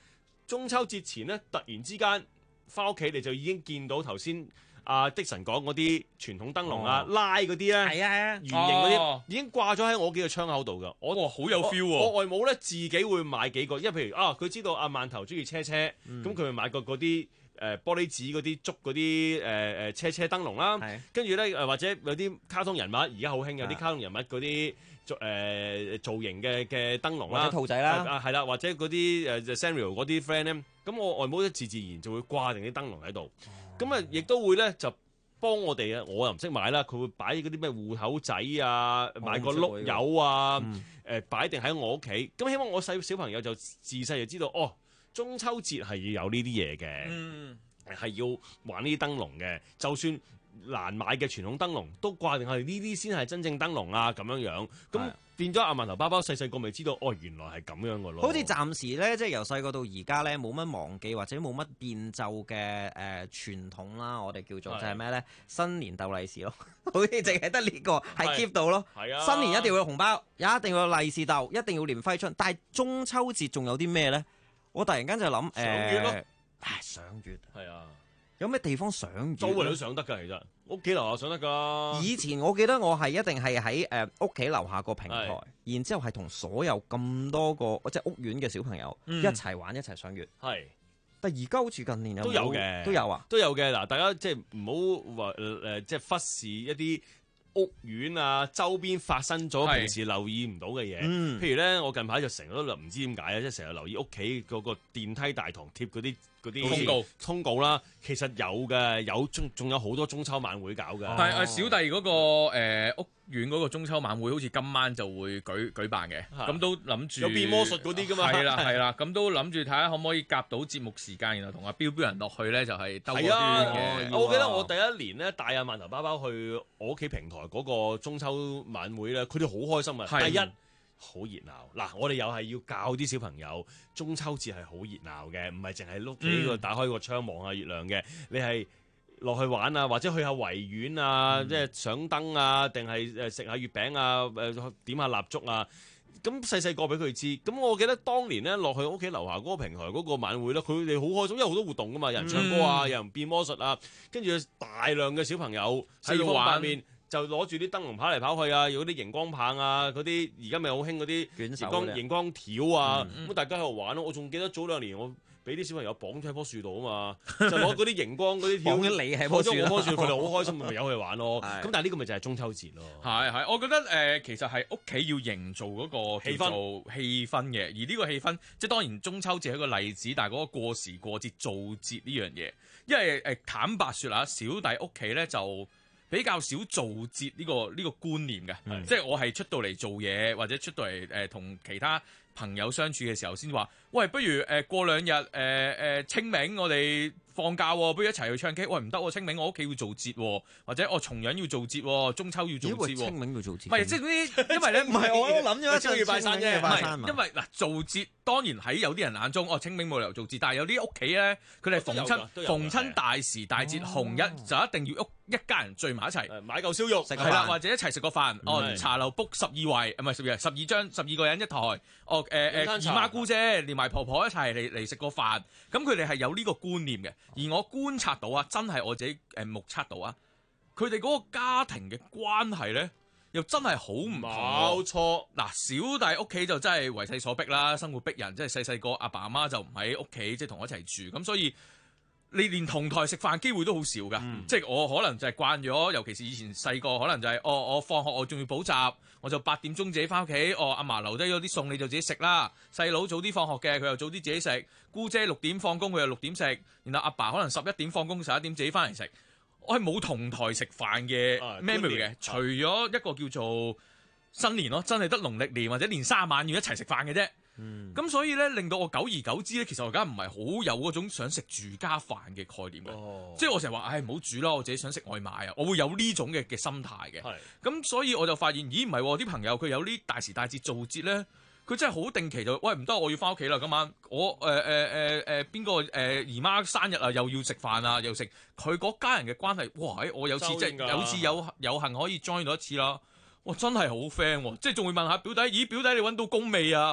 中秋節前咧，突然之間翻屋企，你就已經見到頭先阿的神講嗰啲傳統燈籠啊、拉嗰啲咧， 係啊係啊， 圓形嗰啲已經掛咗喺我屋企嘅窗口度㗎。我哇，好有 feel 喎！ 我外母咧自己會買幾個，因為譬如啊，佢知道阿饅頭中意車車，咁佢咪買個嗰啲。誒玻璃紙嗰啲竹嗰啲誒誒車車燈籠啦，跟住咧誒或者有啲卡通人物，而家好興有啲卡通人物嗰啲誒造型嘅嘅燈籠啦， 或者兔仔啦， 啊係啦，或者嗰啲誒 Sanrio 嗰啲 friend 咧，咁我外母咧自自然就會掛定啲燈籠喺度，咁啊亦都會咧就幫我哋啊，我又唔識買啦，佢會擺嗰啲咩戶口仔啊，買個碌柚啊，誒擺定喺我屋企，咁希望我細小朋友就自細就知道哦。中秋節係要有呢啲嘢嘅，係、嗯、要玩呢啲燈籠嘅。就算難買嘅傳統燈籠，都掛定係呢啲先係真正燈籠啊咁樣樣。咁變咗阿饅頭包包細細個咪知道，哦原來係咁樣嘅咯。 好似暫時咧，即係由細個到而家咧，冇乜忘記或者冇乜變奏嘅誒、呃、傳統啦。我哋叫做就係咩咧？新年鬥利是咯，好似淨係得呢個係 keep 到咯。係啊，新年一定要有紅包，一定要有利是鬥，一定要連揮春。但係中秋節仲有啲咩咧？我突然間就諗， 賞月咯， 唉，賞月係啊， 有咩地方賞月？ 周圍都賞得㗎，其實屋企樓下賞得㗎。 以前我記得我係一定係喺誒屋企樓下個平台，然之後係同所有咁多個即係屋苑嘅小朋友一齊玩一齊賞月。係、嗯，但而家好似近年有都有嘅， 都有啊， 都有嘅。嗱，大家即係唔好話誒，即係忽視一啲屋苑啊，周邊發生咗平時留意唔到嘅嘢，嗯、譬如咧，我近排就成日都唔知點解啊，即係成日留意屋企嗰個電梯大堂貼嗰啲嗰啲通告通告啦。其實有嘅，有仲仲有好多中秋晚會搞嘅。 哦、但係小弟嗰、嗰個、呃、屋苑嗰個中秋晚會，好似今晚就會舉舉辦嘅，咁、啊、都諗住有變魔術嗰啲㗎嘛。係啦係啦，咁都諗住睇下可唔可以夾到節目時間，然後同阿標標人落去咧，就係兜個圈嘅。 我記得我第一年咧帶阿饅頭包包去我屋企平台嗰個中秋晚會咧，佢哋好開心啊！第一好熱鬧，嗱我哋又係要教啲小朋友，中秋節係好熱鬧嘅，唔係淨係屋企個打開個窗望下月亮嘅，你係落去玩啊，或者去下維園啊，嗯、即係上燈啊，定係誒食下月餅啊，誒點下蠟燭啊，咁細細個俾佢知。咁我記得當年咧落去屋企樓下嗰個平台嗰個晚會咧，佢哋好開心，因為好多活動噶嘛，有人唱歌啊，有人變魔術啊，跟住大量嘅小朋友四方八面。就攞住啲燈籠跑嚟跑去啊，有啲熒光棒啊，嗰啲而家咪好興嗰啲熒光熒光條啊，咁、嗯嗯、大家喺度玩咯。我仲記得早兩年我俾啲小朋友綁咗喺棵樹度啊嘛，就攞嗰啲熒光嗰啲條綁咗你喺棵樹，棵樹佢哋好開心，咪由佢玩咯。咁但係呢個咪就係中秋節咯。 係係，我覺得誒、呃、其實係屋企要營造嗰個氣氛氣氛嘅，而呢個氣氛即係當然中秋節係一個例子，但係嗰個過時過節做節呢樣嘢，因為誒坦白説啦，小弟屋企咧就比較少做節呢個呢個觀念嘅，嗯、即係我係出到嚟做嘢或者出到嚟誒同其他朋友相處嘅時候先話，喂，不如誒、呃、過兩日誒誒清明我哋放假喎，不如一齊去唱 K。喂，唔得喎，清明我屋企要做節喎，或者我重陽要做節喎，中秋要做節喎。 清明要做節？ 唔係即係啲，因為咧唔係我都諗咗一陣要拜山啫，唔係因為嗱做節當然喺有啲人眼中，哦清明冇理由做節，但係有啲屋企咧，佢哋逢親逢親大時大節紅日就一定要屋一家人聚埋一齊買嚿燒肉， 係啦，或者一齊食個飯。哦茶樓 book 十二位，唔係十二十二張，十二個人一台。哦誒誒姨媽姑姐連埋婆婆一齊嚟嚟食個飯，咁佢哋係有呢個觀念嘅。而我觀察到啊，真係我自己誒目測到啊，佢哋嗰個家庭嘅關係咧，又真係好唔同。冇錯，嗱，小弟屋企就真係為勢所逼啦，生活逼人，即係細細個阿爸阿媽就唔喺屋企，即係同我一齊住，咁所以你連同台食飯機會都好少㗎。嗯、即係我可能就係慣咗，尤其是以前細個，可能就係、是、哦，我放學我仲要補習，我就八點鐘自己翻屋企。哦，阿嫲留低咗啲餸，你就自己食啦。細佬早啲放學嘅，佢又早啲自己食。姑姐六點放工，佢又六點食。然後阿爸，爸可能十一點放工，十一點自己翻嚟食。我係冇同台食飯嘅 memory 嘅，除咗一個叫做新年咯，真係得農曆年或者年卅晚要一齊食飯嘅啫。咁、嗯、所以咧，令到我久而久之咧，其實我而家唔係好有嗰種想食住家飯嘅概念嘅，哦、即係我成日話，唉，唔好煮啦，我自己想食外賣啊，我會有呢種嘅嘅心態嘅。咁是所以我就發現，咦，唔係啲朋友佢有啲大時大節做節咧，佢真係好定期就，喂，唔得，我要翻屋企啦，今晚我誒誒誒誒邊個誒姨媽生日啊，又要食飯啊，又食，佢嗰家人嘅關係，哇！我有次即係有次有有幸可以 join 到一次啦，哇！真係好 friend 喎，即係仲會問下表弟，咦，表弟你揾到工未啊？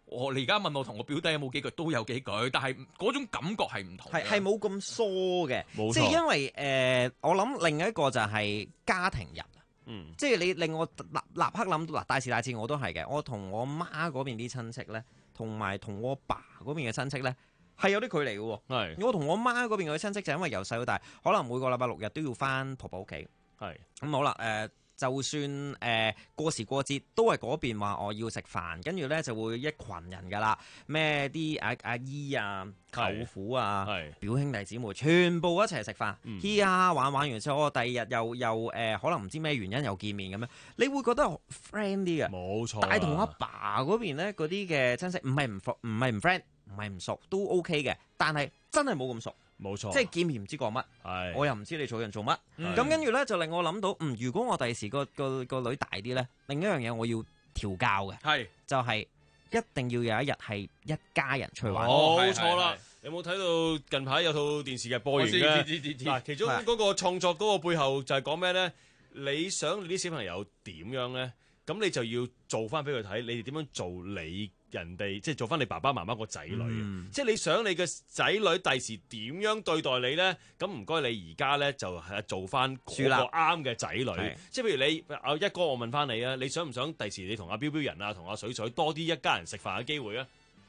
我你而家問我同我表弟有冇幾句，都有幾句，但係嗰種感覺係唔同嘅， 係係冇咁疏嘅， 冇錯即係因為誒、呃，我諗另一個就係家庭日。 嗯， 即係你令我立立刻諗到嗱，大時大節我都係嘅。我同我媽嗰邊啲親戚咧，同埋同我爸嗰邊嘅親戚咧，係有啲距離嘅喎。 係我同我媽嗰邊嘅親戚就因為由細到大，可能每個禮拜六日都要翻婆婆屋企。 係咁好啦，誒、呃，就算誒、呃、過時過節，都係嗰邊話我要食飯，跟住咧就會一群人噶啦，咩啲阿阿姨啊、舅父啊、表兄弟姊妹，全部一齊食飯，嘻哈玩玩完之後，我第二日又又誒、呃，可能唔知咩原因又見面咁樣，你會覺得 friend 啲嘅。 冇錯。 但係同阿爸嗰邊咧，嗰啲嘅親戚唔係唔 friend，唔係唔 friend，唔係唔熟，都 OK 嘅，但係真係冇咁熟。 冇錯， 即係見面唔知講乜，我又唔知你做人做乜，咁跟住咧就令我諗到，嗯，如果我第時個個個女大啲咧，另一樣嘢我要調教嘅， 係就係一定要有一日係一家人出去玩。 冇錯啦，有冇睇到近排有套電視劇播完嘅？嗱，其中嗰個創作嗰個背後就係講咩咧？你想你啲小朋友點樣咧？咁你就要做翻俾佢睇，你哋點樣做你人哋，即係做翻你爸爸媽媽個仔女。嗯、即係你想你嘅仔女第時點樣對待你咧？咁唔該你而家咧就係做翻嗰個啱嘅仔女。即係譬如你阿一哥，我問翻你啊，你想唔想第時你同阿彪彪人啊，同阿水水多啲一家人食飯嘅機會啊？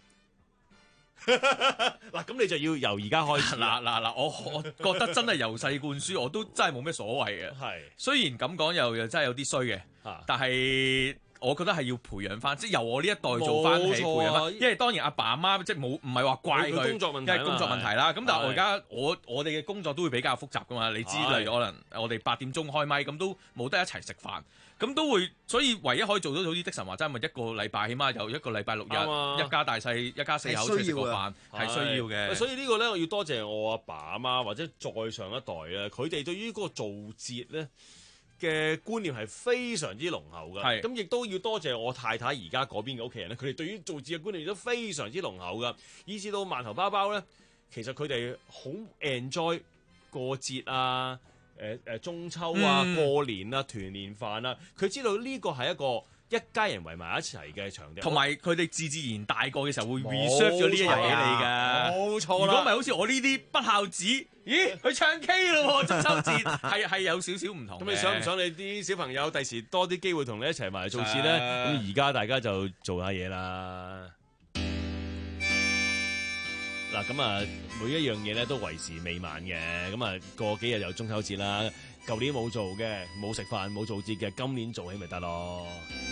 嗱，咁你就要由而家開始。 嗱嗱嗱，我我覺得真係由細灌輸，我都真係冇咩所謂嘅。係，雖然咁講又又真係有啲衰嘅，但係我覺得係要培養翻，即係由我呢一代做翻起培養翻。因為當然阿爸阿媽即係冇唔係話怪佢， 工作問題， 因為工作問題啦。咁但係我而家我我哋嘅工作都會比較複雜噶嘛。你知例如可能我哋八點鐘開咪，咁都冇得一齊食飯。咁都會，所以唯一可以做到好似的神話齋，咪一個禮拜起碼有一個禮拜六日，啊、一家大細一家四口出去食個飯，係需要嘅。 所以呢個咧，我要多謝我阿爸阿媽或者再上一代啊，佢哋對於嗰個做節咧嘅觀念係非常之濃厚㗎。咁亦都要多謝我太太而家嗰邊嘅屋企人咧，佢哋對於做節嘅觀念都非常之濃厚㗎。以至到饅頭包包咧，其實佢哋好 enjoy 過節啊。誒誒中秋啊、嗯、過年啊、團年飯啊，佢知道呢個係一個一家人圍埋一齊嘅場地， 同埋佢哋自自然大個嘅時候會 reserve 咗呢一樣嘢你㗎， 冇錯啦。 如果唔係好似我呢啲不孝子，咦去唱 K 咯喎，中秋節係係有少少唔同。 咁你想唔想你啲小朋友第時多啲機會同你一齊埋做節咧？咁而家大家就做下嘢啦。嗱咁啊，每一樣嘢咧都為時未晚嘅，咁啊過幾日又中秋節啦，舊年冇做嘅，冇食飯冇做節嘅，今年做起咪得咯。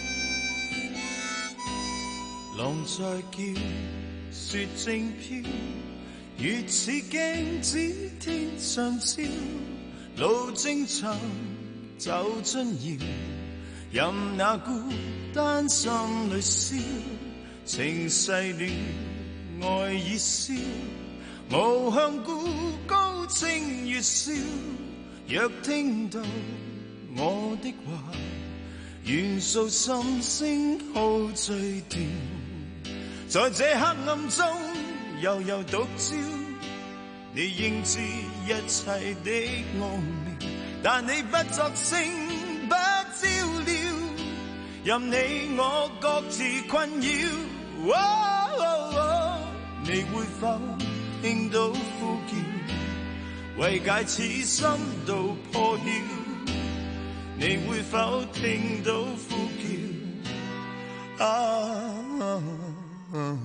浪在叫，雪正飄，月似鏡子天上照，路正長走進遙，任那孤單心裏燒，情逝了愛已消，無向故高清月笑，若聽到我的話，願訴心聲好醉調，在這黑暗中悠悠獨照，你應知一切的奧妙，但你不作聲不照料，任你我各自困擾。哦哦哦你會否聽到呼叫，為解此心道破曉？你會否聽到呼叫？啊啊啊啊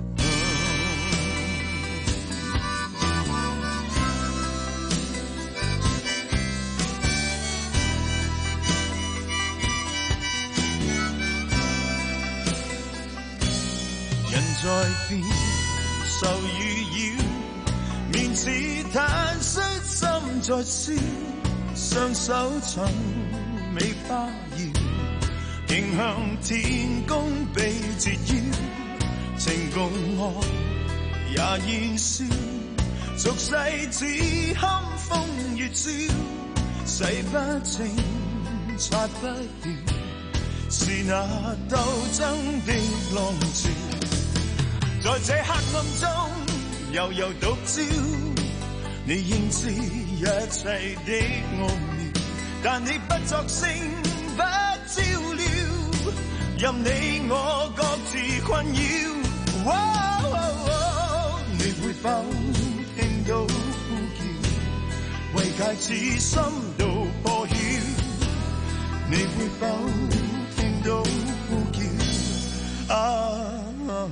人在變，愁與擾，面似炭酸心在燒，雙手尋美花搖，迎向天公被折腰，情共愛也燃燒，俗世只堪風月照，洗不淨擦不掉，是那鬥爭的浪潮。在這黑暗中悠悠獨照，你應知一切的奧妙，但你不作聲不照料，任你我各自困擾。 哇，你會否聽到呼叫？為戒指心度破曉，你會否聽到呼叫？啊！啊啊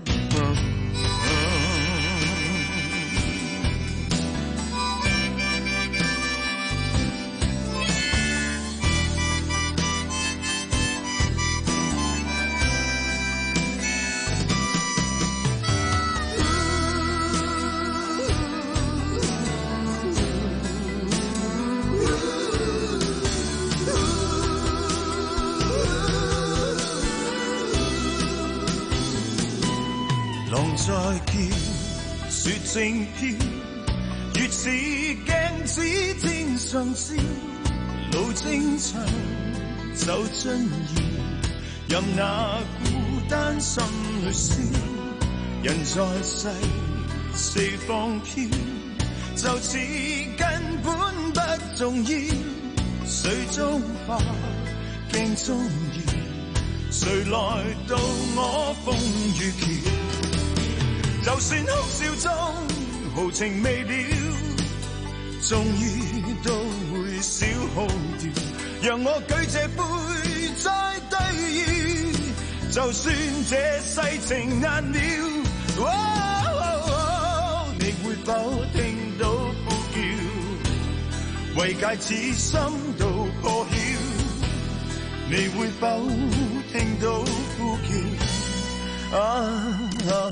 浪在叫，雪正飄，月似鏡子天上照，路正長走進搖，任那孤單心裏燒，人在世四方飄，就似根本不重要，水中花鏡中搖，誰來到我風雨橋？就算哭笑中豪情未了，終於都會消耗掉。讓我舉這杯再對搖，就算這世情難料。哦哦哦、你會否聽到呼叫？為戒指心度破曉，你會否聽到呼叫？啊啊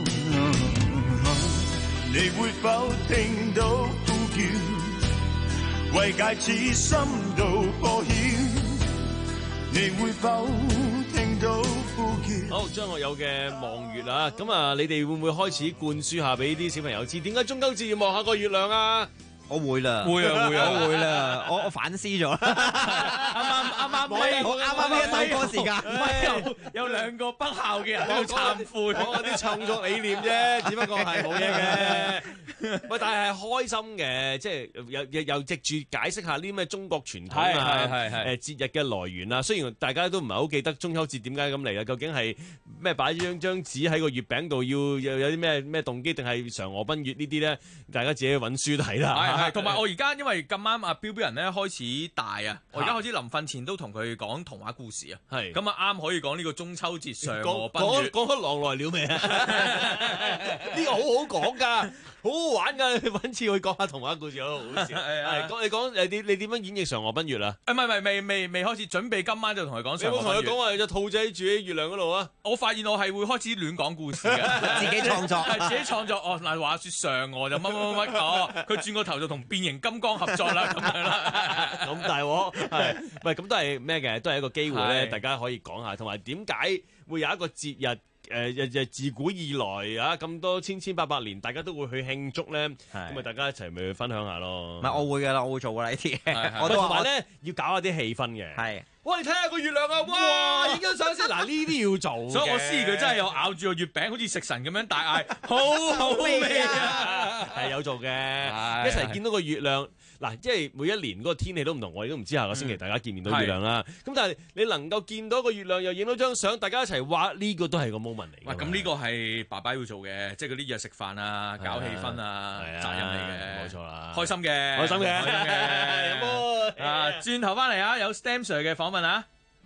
你會否聽到呼叫？為戒指心度破曉，你會否聽到呼叫？ 好，張學友嘅《望月》啊，咁啊，你哋會唔會開始灌輸下俾啲小朋友知？點解中秋節要望下個月亮啊？ 我會啦， 會啊會啊， 我會啦，我我反思咗啦。 啱啱啱啱尾，我啱啱呢一首歌時間， 唔係有有兩個不孝嘅人喺度懺悔， 講嗰啲創作理念啫，只不過係冇嘢嘅。喂，但係係開心嘅，即係又又又藉住解釋下啲咩中國傳統啊，誒節日嘅來源啊。雖然大家都唔係好記得中秋節點解咁嚟啊，究竟係咩擺張張紙喺個月餅度要有有啲咩咩動機，定係嫦娥奔月呢啲咧？大家自己揾書睇啦。 係，同埋我而家因為咁啱阿標標人咧開始大啊，我而家開始臨瞓前都同佢講童話故事啊，係咁啊啱可以講呢個中秋節嫦娥奔月， 講講狼來了未啊？呢個好好講㗎，好好玩㗎，揾次去講下童話故事好好笑。係講你講誒你你點樣演繹嫦娥奔月啊？ 誒唔係唔係未未未開始準備，今晚就同佢講嫦娥奔月。 你冇同佢講話有隻兔仔住喺月亮嗰度啊？ 我發現我係會開始亂講故事嘅， 自己創作， 係自己創作。哦嗱，話説嫦娥就乜乜乜乜哦，佢轉個頭就同變形金剛合作啦，咁樣啦， 咁大鑊係，唔係咁都係咩嘅？都係一個機會咧，大家可以講下，同埋點解會有一個節日？誒日日自古以來啊，咁多千千百百年，大家都會去慶祝咧，咁咪大家一齊咪去分享下咯。 唔係我會㗎啦，我會做㗎啦呢啲嘢。 我同埋咧要搞下啲氣氛嘅。係，喂，你睇下個月亮啊！哇，影張相先。嗱，呢啲要做。 所以我思疑佢真係有咬住個月餅，好似食神咁樣大嗌，好好味啊！ 係有做嘅，一齊見到個月亮。嗱，即係每一年嗰個天氣都唔同，我亦都唔知下個星期大家見唔見到月亮啦。咁、嗯、但係你能夠見到個月亮又影到張相，大家一齊畫呢個都係個 moment 嚟。 哇！咁呢個係爸爸要做嘅，即係嗰啲日食飯啊、搞氣氛啊，責任嚟嘅。 冇錯啦， 開心嘅， 開心嘅， 開心嘅。 有冇啊？轉頭翻嚟啊，有 Stam Sir 嘅訪問啊！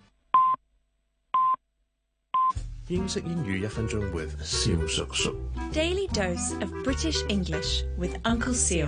英式英語一分鐘 with 蕭叔叔。 Daily dose of British English with Uncle Seal。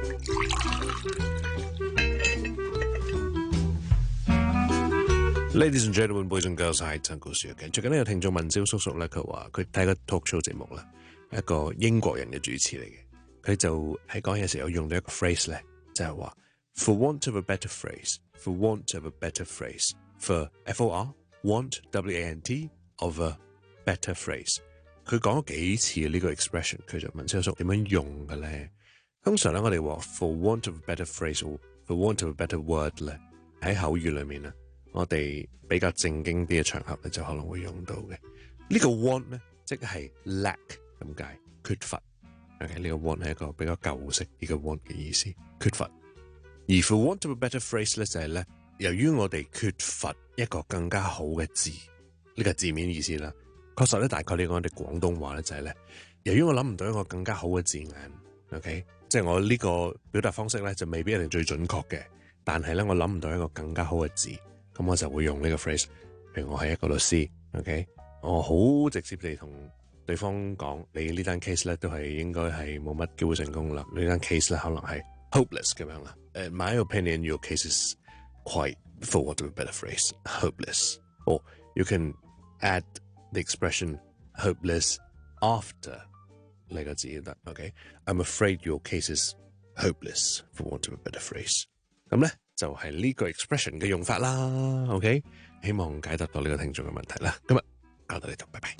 Ladies and gentlemen, boys and girls，係陳故事嘅。最近呢有聽眾問蕭叔叔咧，佢話佢睇個 talk show 節目啦，一個英國人嘅主持嚟嘅，佢就喺講嘢時候用到一個 phrase 咧，就係話 for want of a better phrase，for want of a better phrase，for F O R want W A N T of a better phrase。佢講咗幾次呢個 expression， 佢就問蕭叔點樣用嘅咧？通常咧我哋話 for want of a better phrase，for want of a better word 咧，喺口語裏面咧。我哋比較正經啲嘅場合咧，就可能會用到嘅。呢個 want 咧，即係 lack 咁解，缺乏。OK，呢個 want 係一個比較舊式呢個 want 嘅意思，缺乏。而 for want of a better phrase 咧，就係咧，由於我哋缺乏一個更加好嘅字，呢個字面意思啦， 確實咧，大概你講我哋廣東話咧就係咧，由於我諗唔到一個更加好嘅字眼 ，OK， 即係我呢個表達方式咧就未必一定最準確嘅，但係咧我諗唔到一個更加好嘅字，咁我就會用呢個 phrase。譬如我係一個律師 ，OK， 我好直接地同對方講，你呢單 case 咧都係應該係冇乜機會成功啦，呢單 case 咧可能係 hopeless 咁樣啦。誒、uh, ，my opinion, your case is quite, for want of a better phrase, hopeless. Or you can add the expression hopeless after 呢個字都得 ，OK。I'm afraid your case is hopeless, for want of a better phrase。咁咧就係、是、呢個 expression 嘅用法啦 ，OK。希望解答到呢個聽眾嘅問題啦。今日教到呢度，拜拜。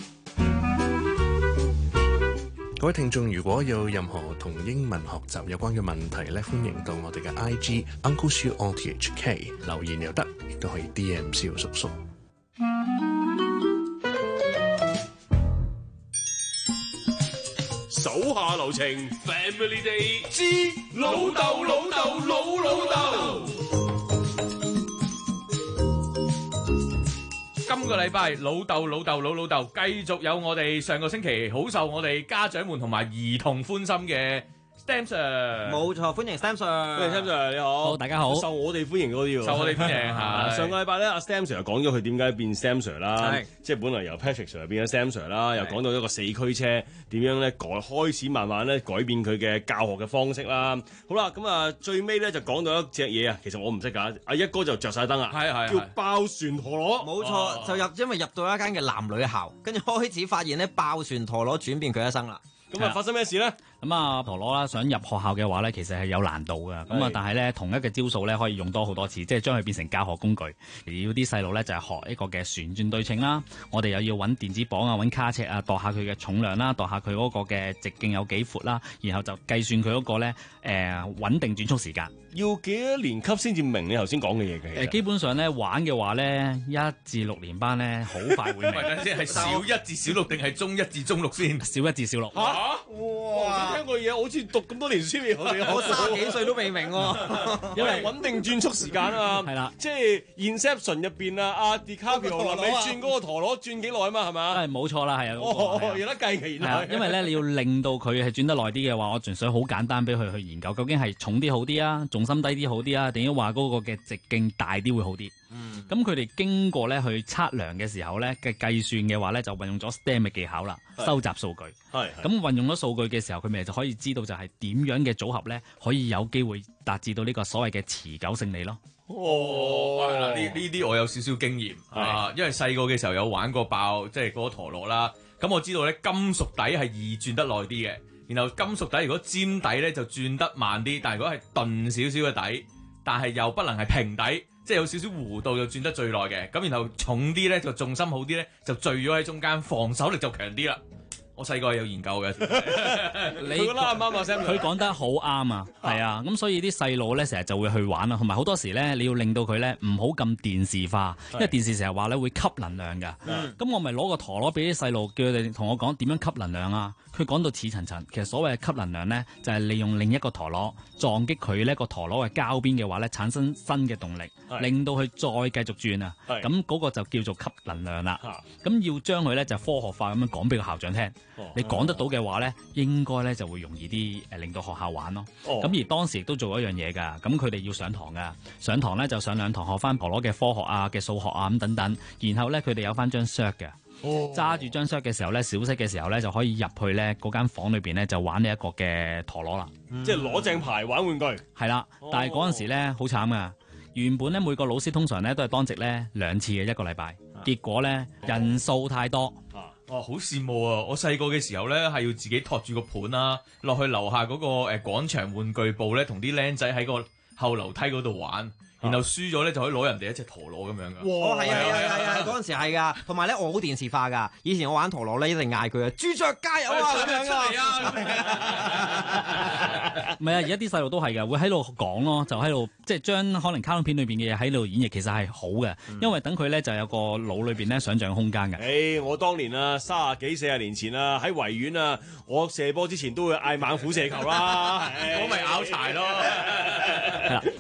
各位聽眾，如果有任何同英文學習有關嘅問題咧，歡迎到我哋嘅 I G Uncle Siu R T H K 留言又得，亦都可以 D M 蕭叔叔。 手下留情 ，Family Day 之老豆老豆老老豆。 今個禮拜老豆老豆老老豆繼續有我哋上個星期好受我哋家長們同埋兒童歡心嘅 Stam Sir， 冇錯，歡迎 Stam Sir， 歡迎 Stam Sir，你好， 好，大家好， 受我哋歡迎嗰啲喎， 受我哋歡迎嚇。 上個禮拜咧，阿 Stam Sir 講咗佢點解變 Stam Sir 啦，即係本來由 Patrick Sir 變咗 Stam Sir 啦，又講到一個四驅車點樣咧改開始慢慢咧改變佢嘅教學嘅方式啦。好啦，咁啊最尾咧就講到一隻嘢啊，其實我唔識㗎，阿一哥就着晒燈啊， 係係叫爆旋陀螺， 冇錯，就入因為入到一間嘅男女校，跟住開始發現咧爆旋陀螺轉變佢一生啦。 咁啊發生咩事咧？ 咁啊陀螺啦，想入學校嘅話咧，其實係有難度嘅。咁啊，但係咧同一個招數咧，可以用多好多次，即係將佢變成教學工具。而要啲細路咧就係學一個嘅旋轉對稱啦。我哋又要揾電子磅啊，揾卡尺啊，度下佢嘅重量啦，度下佢嗰個嘅直徑有幾闊啦，然後就計算佢嗰個咧誒穩定轉速時間。 要幾多年級先至明你頭先講嘅嘢嘅？ 誒，基本上咧玩嘅話咧，一至六年班咧好快會明。 等先係小一至小六定係中一至中六先？ 小一至小六。 嚇！哇！我聽過嘢，我好似讀咁多年書未，我哋我卅幾歲都未明喎。 因為穩定轉速時間啊嘛， 係啦， 即係 Inception 入邊啊，阿 DiCaprio 臨尾轉嗰個陀螺轉幾耐啊嘛，係嘛？ 係冇錯啦，係啊。 哦，有得計嘅，原來。 因為咧你要令到佢係轉得耐啲嘅話，我純粹好簡單俾佢去研究，究竟係重啲好啲啊，重心低啲好啲啊，定係話嗰個嘅直徑大啲會好啲？嗯。咁佢哋經過咧去測量嘅時候咧嘅計算嘅話咧，就運用咗 S T E M 嘅技巧啦，收集數據。係。咁運用咗數據嘅時候，佢咪就可以知道就係點樣嘅組合咧，可以有機會達至到呢個所謂嘅持久勝利咯。 哦，嗱呢呢啲我有少少經驗啊，因為細個嘅時候有玩過爆，即係嗰個陀螺啦。咁我知道咧，金屬底係易轉得耐啲嘅，然後金屬底如果尖底咧就轉得慢啲，但係如果係鈍少少嘅底，但係又不能係平底，即係有少少弧度就轉得最耐嘅。咁然後重啲咧就重心好啲咧，就聚咗喺中間，防守力就強啲啦。我細個係有研究嘅， 你佢覺得啱唔啱啊 Sam？佢講得好啱啊，係啊，咁所以啲細路咧成日就會去玩啦，同埋好多時咧你要令到佢咧唔好咁電視化，因為電視成日話咧會吸能量㗎。咁、嗯、我咪攞個陀螺俾啲細路，叫佢哋同我講點樣吸能量啊？佢講到似層層，其實所謂嘅吸能量咧就係、是、利用另一個陀螺撞擊佢呢個陀螺嘅膠邊嘅話咧，產生新嘅動力，令到佢再繼續轉啊。咁嗰個就叫做吸能量啦。咁要將佢咧就科學化咁樣講俾個校長聽。哦、你講得到嘅話咧，應該咧就會容易啲誒，令到學校玩咯。咁、哦、而當時亦都做一樣嘢㗎，咁佢哋要上堂㗎，上堂咧就上兩堂學翻陀螺嘅科學啊、嘅數學啊咁等等，然後咧佢哋有翻張 cert 嘅，揸住張 cert 嘅時候咧，小息嘅時候咧就可以入去咧嗰間房裏邊咧就玩呢一個嘅陀螺啦， 嗯、即係攞正牌玩玩具。係啦，但係嗰陣時咧好慘㗎，原本咧每個老師通常咧都係當值咧兩次嘅一個禮拜，結果咧人數太多。 哦，好羨慕啊！我細個嘅時候咧，係要自己托住個盤啦，落去樓下嗰個誒廣場玩具部咧，同啲僆仔喺個後樓梯嗰度玩。然後輸咗咧就可以攞人哋一隻陀螺咁樣噶。 哇！係啊係啊係啊！嗰陣時係噶，同埋咧我好電視化噶。以前我玩陀螺咧，一定嗌佢啊，朱雀加油啊咁樣啊！ 唔係啊，而家啲細路都係噶，會喺度講咯，就喺度即係將可能卡通片裏邊嘅嘢喺度演繹，其實係好嘅，因為等佢咧就有個腦裏邊咧想像空間嘅。 誒，我當年啊，三十幾四十年前啊，喺維園啊，我射波之前都會嗌猛虎射球啦， 我咪拗柴咯。 係啦，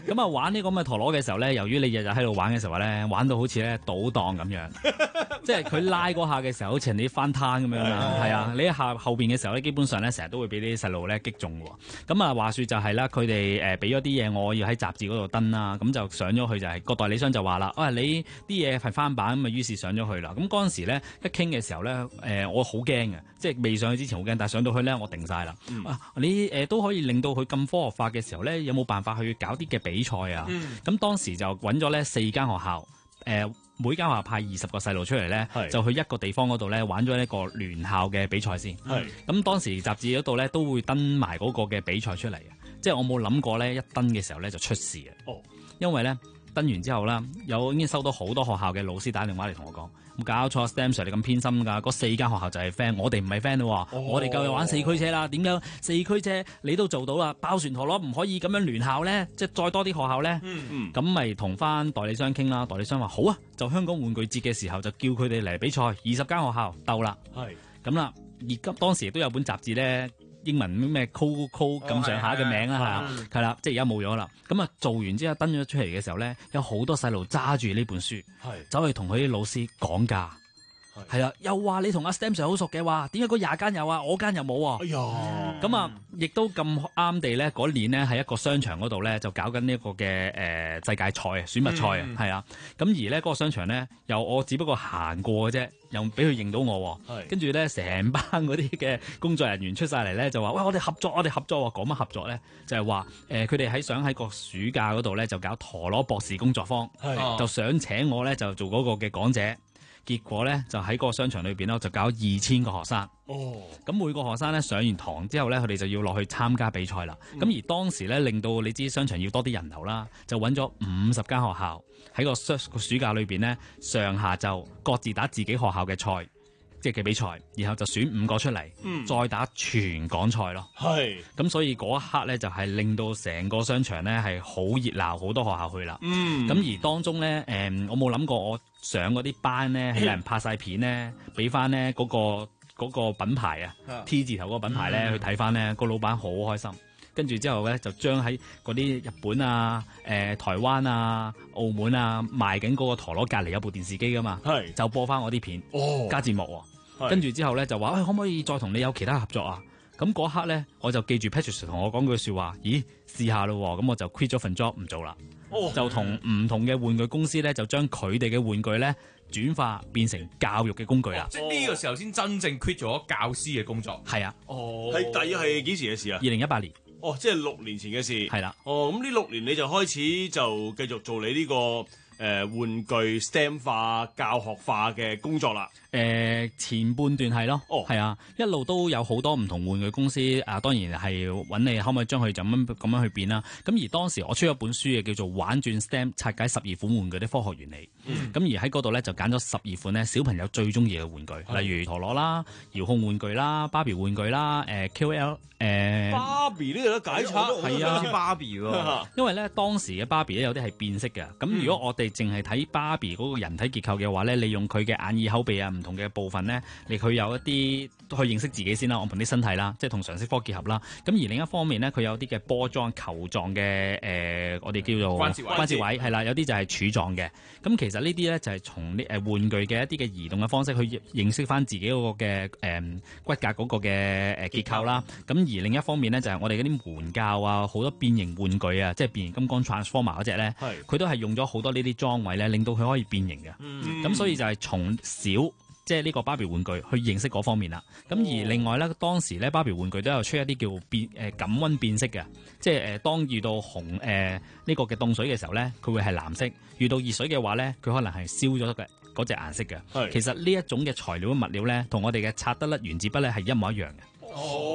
咁啊玩呢個咁嘅陀螺嘅時候咧，由於你日日喺度玩嘅時候咧，玩到好似咧賭檔咁樣，即係佢拉嗰下嘅時候，好似人哋翻攤咁樣啦。係啊，你一下後邊嘅時候咧，基本上咧成日都會俾啲細路咧擊中喎。咁啊話説就係啦，佢哋誒俾咗啲嘢我要喺雜誌嗰度登啦，咁就上咗去就係、是、個代理商就話啦，啊你啲嘢係翻版咁啊，於是上咗去啦。咁嗰陣時咧一傾嘅時候咧，誒、呃、我好驚嘅，即係未上去之前好驚，但係上到去咧我定晒啦。嗯、啊你誒、呃、都可以令到佢咁科學化嘅時候咧，有冇辦法去搞啲嘅比賽啊？咁、嗯、當時就揾咗咧四間學校，誒、呃、每間學校派二十個細路出嚟咧，就去一個地方嗰度咧玩咗一個聯校嘅比賽先。咁、嗯、當時雜誌嗰度咧都會登埋嗰個嘅比賽出嚟嘅，即係我冇諗過咧一登嘅時候咧就出事嘅。哦，因為咧登完之後啦，有已經收到好多學校嘅老師打電話嚟同我講。冇搞錯 ，Stam Sir 你咁偏心㗎？嗰四間學校就係 friend，我哋唔係 friend 咯。哦、我哋夠日玩四驅車啦，點解四驅車你都做到啦？爆旋陀螺唔可以咁樣聯校咧？即係再多啲學校咧？咁咪同翻代理商傾啦。代理商話好啊，就香港玩具節嘅時候就叫佢哋嚟比賽，二十間學校鬥啦。係咁啦，而今當時亦都有本雜誌咧。英文咩 Co Co 咁上下嘅名啦，係啊，係啦，即係而家冇咗啦。咁啊，做完之後登咗出嚟嘅時候咧，有好多細路揸住呢本書，走去同佢啲老師講價，係啦，又話你同阿 Stam Sir 好熟嘅話，點解嗰廿間有啊，我間又冇啊？哎呀，咁啊，亦都咁啱地咧，嗰年咧喺一個商場嗰度咧，就搞緊呢一個嘅誒世界賽啊，選拔賽啊，係啊，咁而咧嗰個商場咧，又我只不過行過嘅啫。又俾佢認到我，跟住咧成班嗰啲嘅工作人員出晒嚟咧，就話：喂，我哋合作，我哋合作。講乜合作咧？就係話誒，佢哋喺想喺個暑假嗰度咧，就搞陀螺博士工作坊，就想請我咧就做嗰個嘅講者。結果咧就喺個商場裏邊咧就搞二千個學生。哦，咁每個學生咧上完堂之後咧，佢哋就要落去參加比賽啦。咁、嗯、而當時咧令到你知商場要多啲人流啦，就揾咗五十間學校喺個暑個暑假裏邊咧，上下晝各自打自己學校嘅賽，即係嘅比賽，然後就選五個出嚟，嗯、再打全港賽咯。係，咁所以嗰一刻咧就係令到成個商場咧係好熱鬧，好多學校去啦。嗯，咁而當中咧，誒、嗯，我冇諗過我上嗰啲班咧係有人拍晒片咧，俾翻咧嗰個。嗰個品牌啊 ，T 字頭嗰個品牌咧、嗯、去睇翻咧，個老闆好開心。跟住之後咧，就將喺嗰啲日本啊、誒、呃、台灣啊、澳門啊賣緊嗰個陀螺隔離有部電視機噶嘛，就播翻我啲片，哦、加節目喎。跟住之後咧就話：喂、哎，可唔可以再同你有其他合作啊？咁嗰刻咧，我就記住 Patrick 同我講句説話，咦，試下咯。咁我就 quit 咗份 job 唔做啦，哦、就同唔同嘅玩具公司咧，就將佢哋嘅玩具咧。轉化變成教育嘅工具啦、哦， 即係呢個時候先真正 quit 咗教師嘅工作。係啊， 哦，係大約係幾時嘅事啊？ 二零一八年， 哦，即係六年前嘅事。係啦，哦，咁呢六年你就開始就繼續做你呢、這個誒、呃、玩具 STEM 化、教學化嘅工作啦。 誒、呃、前半段係咯，哦，係啊，一路都有好多唔同玩具公司啊，當然係揾你可唔可以將佢就咁咁樣去變啦。咁而當時我出咗本書嘅叫做《玩轉 STEM 拆解十二款玩具的科學原理》，咁、嗯、而喺嗰度咧就揀咗十二款咧小朋友最中意嘅玩具，例如陀螺啦、遙控玩具啦、芭比玩具啦、誒 Q L 誒。 芭比呢個都解拆係啊， 芭比喎， 因為咧當時嘅芭比咧有啲係變色嘅，咁、嗯、如果我哋淨係睇芭比嗰個人體結構嘅話咧，利用佢嘅眼耳口鼻啊。唔同嘅部分咧，你佢有一啲去認識自己先啦，我同啲身體啦，即係同常識科結合啦。咁而另一方面咧，佢有啲嘅波狀、球狀嘅誒，我哋叫做關節位，關節位係啦，有啲就係柱狀嘅。咁其實呢啲咧就係從呢誒玩具嘅一啲嘅移動嘅方式去認識翻自己嗰個嘅誒、呃、骨骼嗰個嘅誒結構啦。咁而另一方面咧，就係、是、我哋嗰啲援教啊，好多變形玩具啊，即係變形金剛 Transformer 嗰隻咧，佢都係用咗好多呢啲裝位咧，令到佢可以變形嘅。咁、嗯、所以就係從小。即係呢個芭比玩具去認識嗰方面啦。咁、哦、而另外咧，當時咧芭比玩具都有出一啲叫變誒、呃、感溫變色嘅，即係誒、呃、當遇到紅誒呢、呃這個嘅凍水嘅時候咧，佢會係藍色；遇到熱水嘅話咧，佢可能係燒咗嘅嗰隻顏色嘅。其實呢一種嘅材料物料咧，同我哋嘅拆得甩原子筆咧係一模一樣嘅。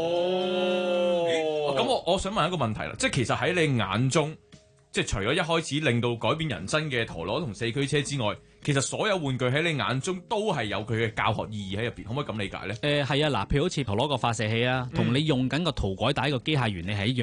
哦，咁我我想問一個問題啦，即係其實喺你眼中，即係除咗一開始令到改變人生嘅陀螺同四驅車之外，其實所有玩具喺你眼中都係有佢嘅教學意義喺入邊，可唔可以咁理解咧？ 誒係、呃、啊，嗱，譬如好似陀螺個發射器啊，同、嗯、你用緊個塗改帶個機械原理係一樣。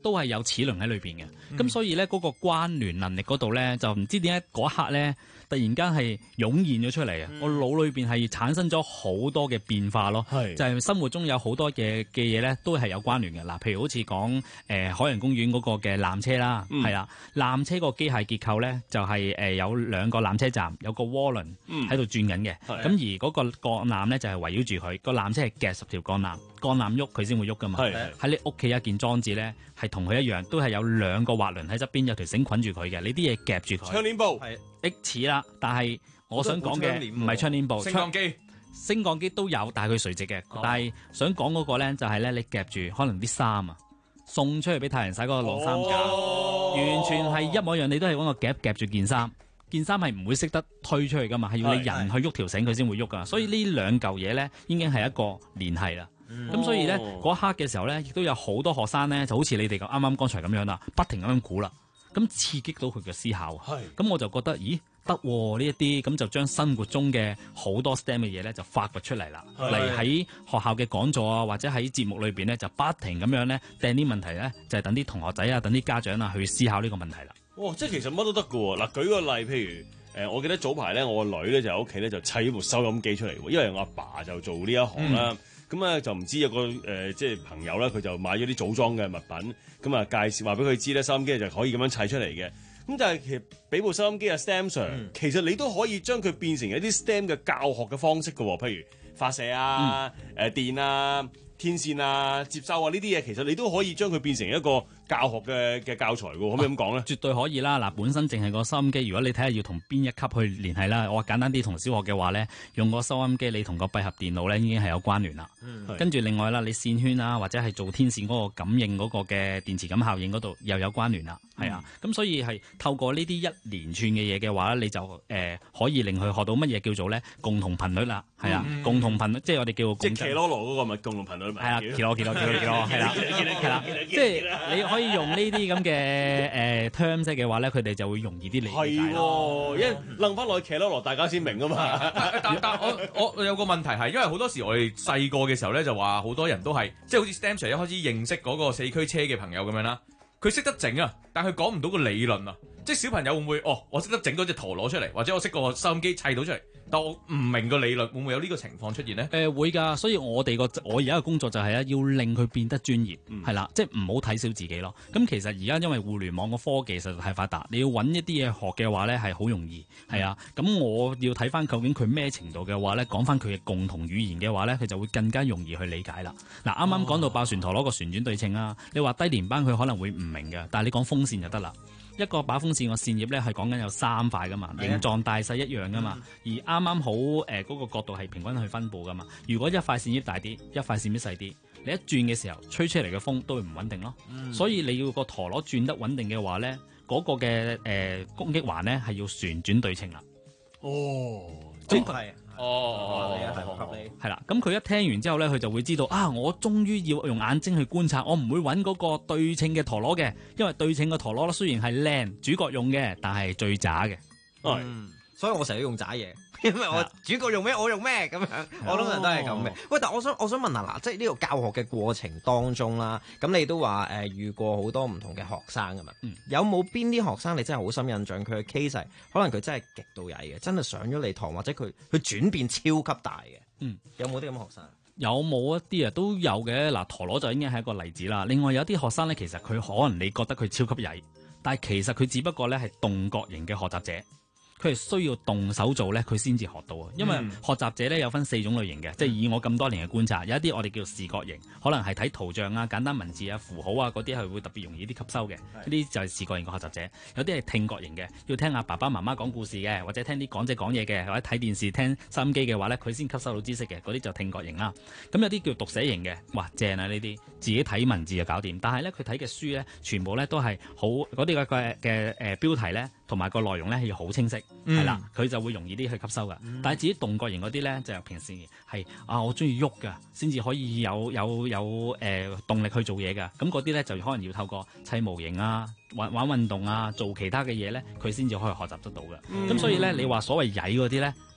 都係有齒輪喺裏邊嘅。咁、 嗯所以咧嗰、個關聯能力嗰度咧，就唔知點解嗰一刻咧，突然間係湧現咗出嚟啊！ 嗯我腦裏邊係產生咗好多嘅變化咯， 係就係生活中有好多嘅嘅嘢咧，都係有關聯嘅。嗱，譬如好似講誒海洋公園嗰個嘅纜車啦， 嗯係啦、纜車個機械結構咧就係、誒、有兩個纜車站，有個渦輪嗯喺度轉緊嘅。咁、 係而嗰個鋼纜咧就係圍繞住佢，個纜車係夾十條鋼纜，鋼纜喐佢先會喐噶嘛。 係係喺你屋企一件裝置咧，係同佢一樣，都係有兩個滑輪喺側邊，有條繩捆住佢嘅，你啲嘢夾住佢。 窗簾布係益似啦，但係我想講嘅唔係窗簾布， 升降機。 升降機都有，但係佢垂直嘅。 哦但係想講嗰個咧，就係咧，你夾住可能啲衫啊，送出去俾太陽洗嗰個晾衫架， 哦完全係一模一樣。你都係揾個夾夾住件衫，件衫係唔會識得推出去噶嘛，係要你人去喐條繩佢先會喐噶。所以呢兩嚿嘢咧，已經係一個聯繫啦。咁、 嗯所以咧哦嗰一刻嘅時候咧，亦都有好多學生咧，就好似你哋咁啱啱剛才咁樣啦，不停咁樣估啦，咁刺激到佢嘅思考。 係咁我就覺得，咦？得喎呢一啲，咁就將生活中嘅好多 STEM 嘅嘢咧，就發掘出嚟啦。 係嚟喺學校嘅講座啊，或者喺節目裏邊咧，就不停咁樣咧掟啲問題咧，就係等啲同學仔啊，等啲家長啊去思考呢個問題啦。 哇！即係其實乜都得㗎喎。嗱，舉個例，譬如誒、呃，我記得早排咧，我個女咧就喺屋企咧就砌咗部收音機出嚟喎，因為我阿爸就做呢一行啦。咁咧、嗯、就唔知有個誒、呃、即係朋友咧，佢就買咗啲組裝嘅物品，咁啊介紹話俾佢知咧，收音機就可以咁樣砌出嚟嘅。咁但係其實俾部收音機啊 STEM Sir，、嗯、其實你都可以將佢變成一啲 STEM 嘅教學嘅方式㗎喎，譬如發射啊、誒、嗯呃、電啊、天線啊、接收啊呢啲嘢，其實你都可以將佢變成一個教學嘅嘅教材喎，可唔可以咁講咧？ 絕對可以啦！嗱，本身淨係個收音機，如果你睇下要同邊一級去聯繫啦，我話簡單啲同小學嘅話咧，用個收音機，你同個閉合電腦咧已經係有關聯啦。 嗯、 跟住另外啦，你線圈啊，或者係做天線嗰個感應嗰個嘅電磁感效應嗰度又有關聯啦。係、嗯、啊，咁所以係透過呢啲一連串嘅嘢嘅話咧，你就誒、呃、可以令佢學到乜嘢叫做咧共同頻率啦。係啊， 嗯、 共同頻率即係我哋叫即係騎羅羅嗰個咪共同頻率咪？ 係啊，騎羅騎羅騎羅騎羅係啦，係啦，即係你可以用呢啲咁嘅誒 terms 嘅話咧，佢哋就會容易啲理解。 係喎，一楞翻落去騎羅羅，大家先明啊嘛。 但但我我我有個問題係，因為好多時我哋細個嘅時候咧，就話好多人都係即係好似 STEM Sir 一開始認識嗰個四驅車嘅朋友咁樣啦，佢識得整啊，但係佢講唔到個理論啊。即係小朋友會唔會哦？我識得整嗰隻陀螺出嚟，或者我識個收音機砌到出嚟，但我唔明個理論，會唔會有呢個情況出現呢？ 誒、呃、會㗎，所以我哋個我而家嘅工作就係咧，要令佢變得專業，係、嗯、啦，即係唔好睇小自己咯。咁其實而家因為互聯網個科技實在太發達，你要揾一啲嘢學嘅話咧係好容易，係、嗯、啊。咁我要睇翻究竟佢咩程度嘅話咧，講翻佢嘅共同語言嘅話咧，佢就會更加容易去理解啦。嗱，啱啱講到爆旋陀螺個旋轉對稱啊，你話低年班佢可能會唔明嘅，但係你講風扇就得啦。一個把風扇個扇葉咧係講緊有三塊噶嘛，形狀大細一樣噶嘛，嗯、而啱啱好誒嗰個角度係平均去分佈噶嘛。如果一塊扇葉大啲，一塊扇葉細啲，你一轉嘅時候吹出嚟嘅風都會唔穩定咯。嗯、所以你要個陀螺轉得穩定嘅話咧，嗰、嗰個嘅誒、呃、攻擊環咧係要旋轉對稱啦。 哦， 即係。 哦， 係啊，係好合理。 係啦，咁佢一聽完之後咧，佢就會知道啊，我終於要用眼睛去觀察，我唔會揾嗰個對稱嘅陀螺嘅，因為對稱嘅陀螺咧雖然係靚主角用嘅，但係最渣嘅。 嗯，所以我成日都用渣嘢，因為我主角用咩，我用咩咁樣，我通常都係咁嘅。喂，但我想我想問下嗱，即係呢個教學嘅過程當中啦，咁你都話誒、呃、遇過好多唔同嘅學生噶嘛？嗯、有冇邊啲學生你真係好深印象？佢嘅 case 係可能佢真係極度曳嘅，真係上咗你堂或者佢佢轉變超級大嘅。嗯，有冇啲咁嘅學生？ 有冇一啲啊都有嘅。嗱，陀螺就已經係一個例子啦。另外有啲學生咧，其實佢可能你覺得佢超級曳，但係其實佢只不過咧係動覺型嘅學習者。佢係需要動手做咧，佢先至學到啊！因為學習者咧有分四種類型嘅，嗯、即係以我咁多年嘅觀察，有一啲我哋叫視覺型，可能係睇圖像啊、簡單文字啊、符號啊嗰啲係會特別容易啲吸收嘅，呢啲就係視覺型嘅學習者。有啲係聽覺型嘅，要聽阿爸爸媽媽講故事嘅，或者聽啲講者講嘢嘅，或者睇電視聽收音機嘅話咧，佢先吸收到知識嘅，嗰啲就聽覺型啦。咁有啲叫讀寫型嘅，哇正啊！呢啲自己睇文字就搞掂，但係咧佢睇嘅書咧，全部咧都係好嗰啲嘅嘅嘅誒標題咧。同埋個內容咧係要好清晰，係啦、嗯，佢就會容易啲去吸收噶。嗯、但係至於動覺型嗰啲咧，就平時係啊，我中意喐噶，先至可以有有有誒、呃、動力去做嘢噶。咁嗰啲咧就可能要透過砌模型啊、玩玩運動啊、做其他嘅嘢咧，佢先至可以學習得到嘅。咁、嗯、所以咧，你話所謂曳嗰啲咧，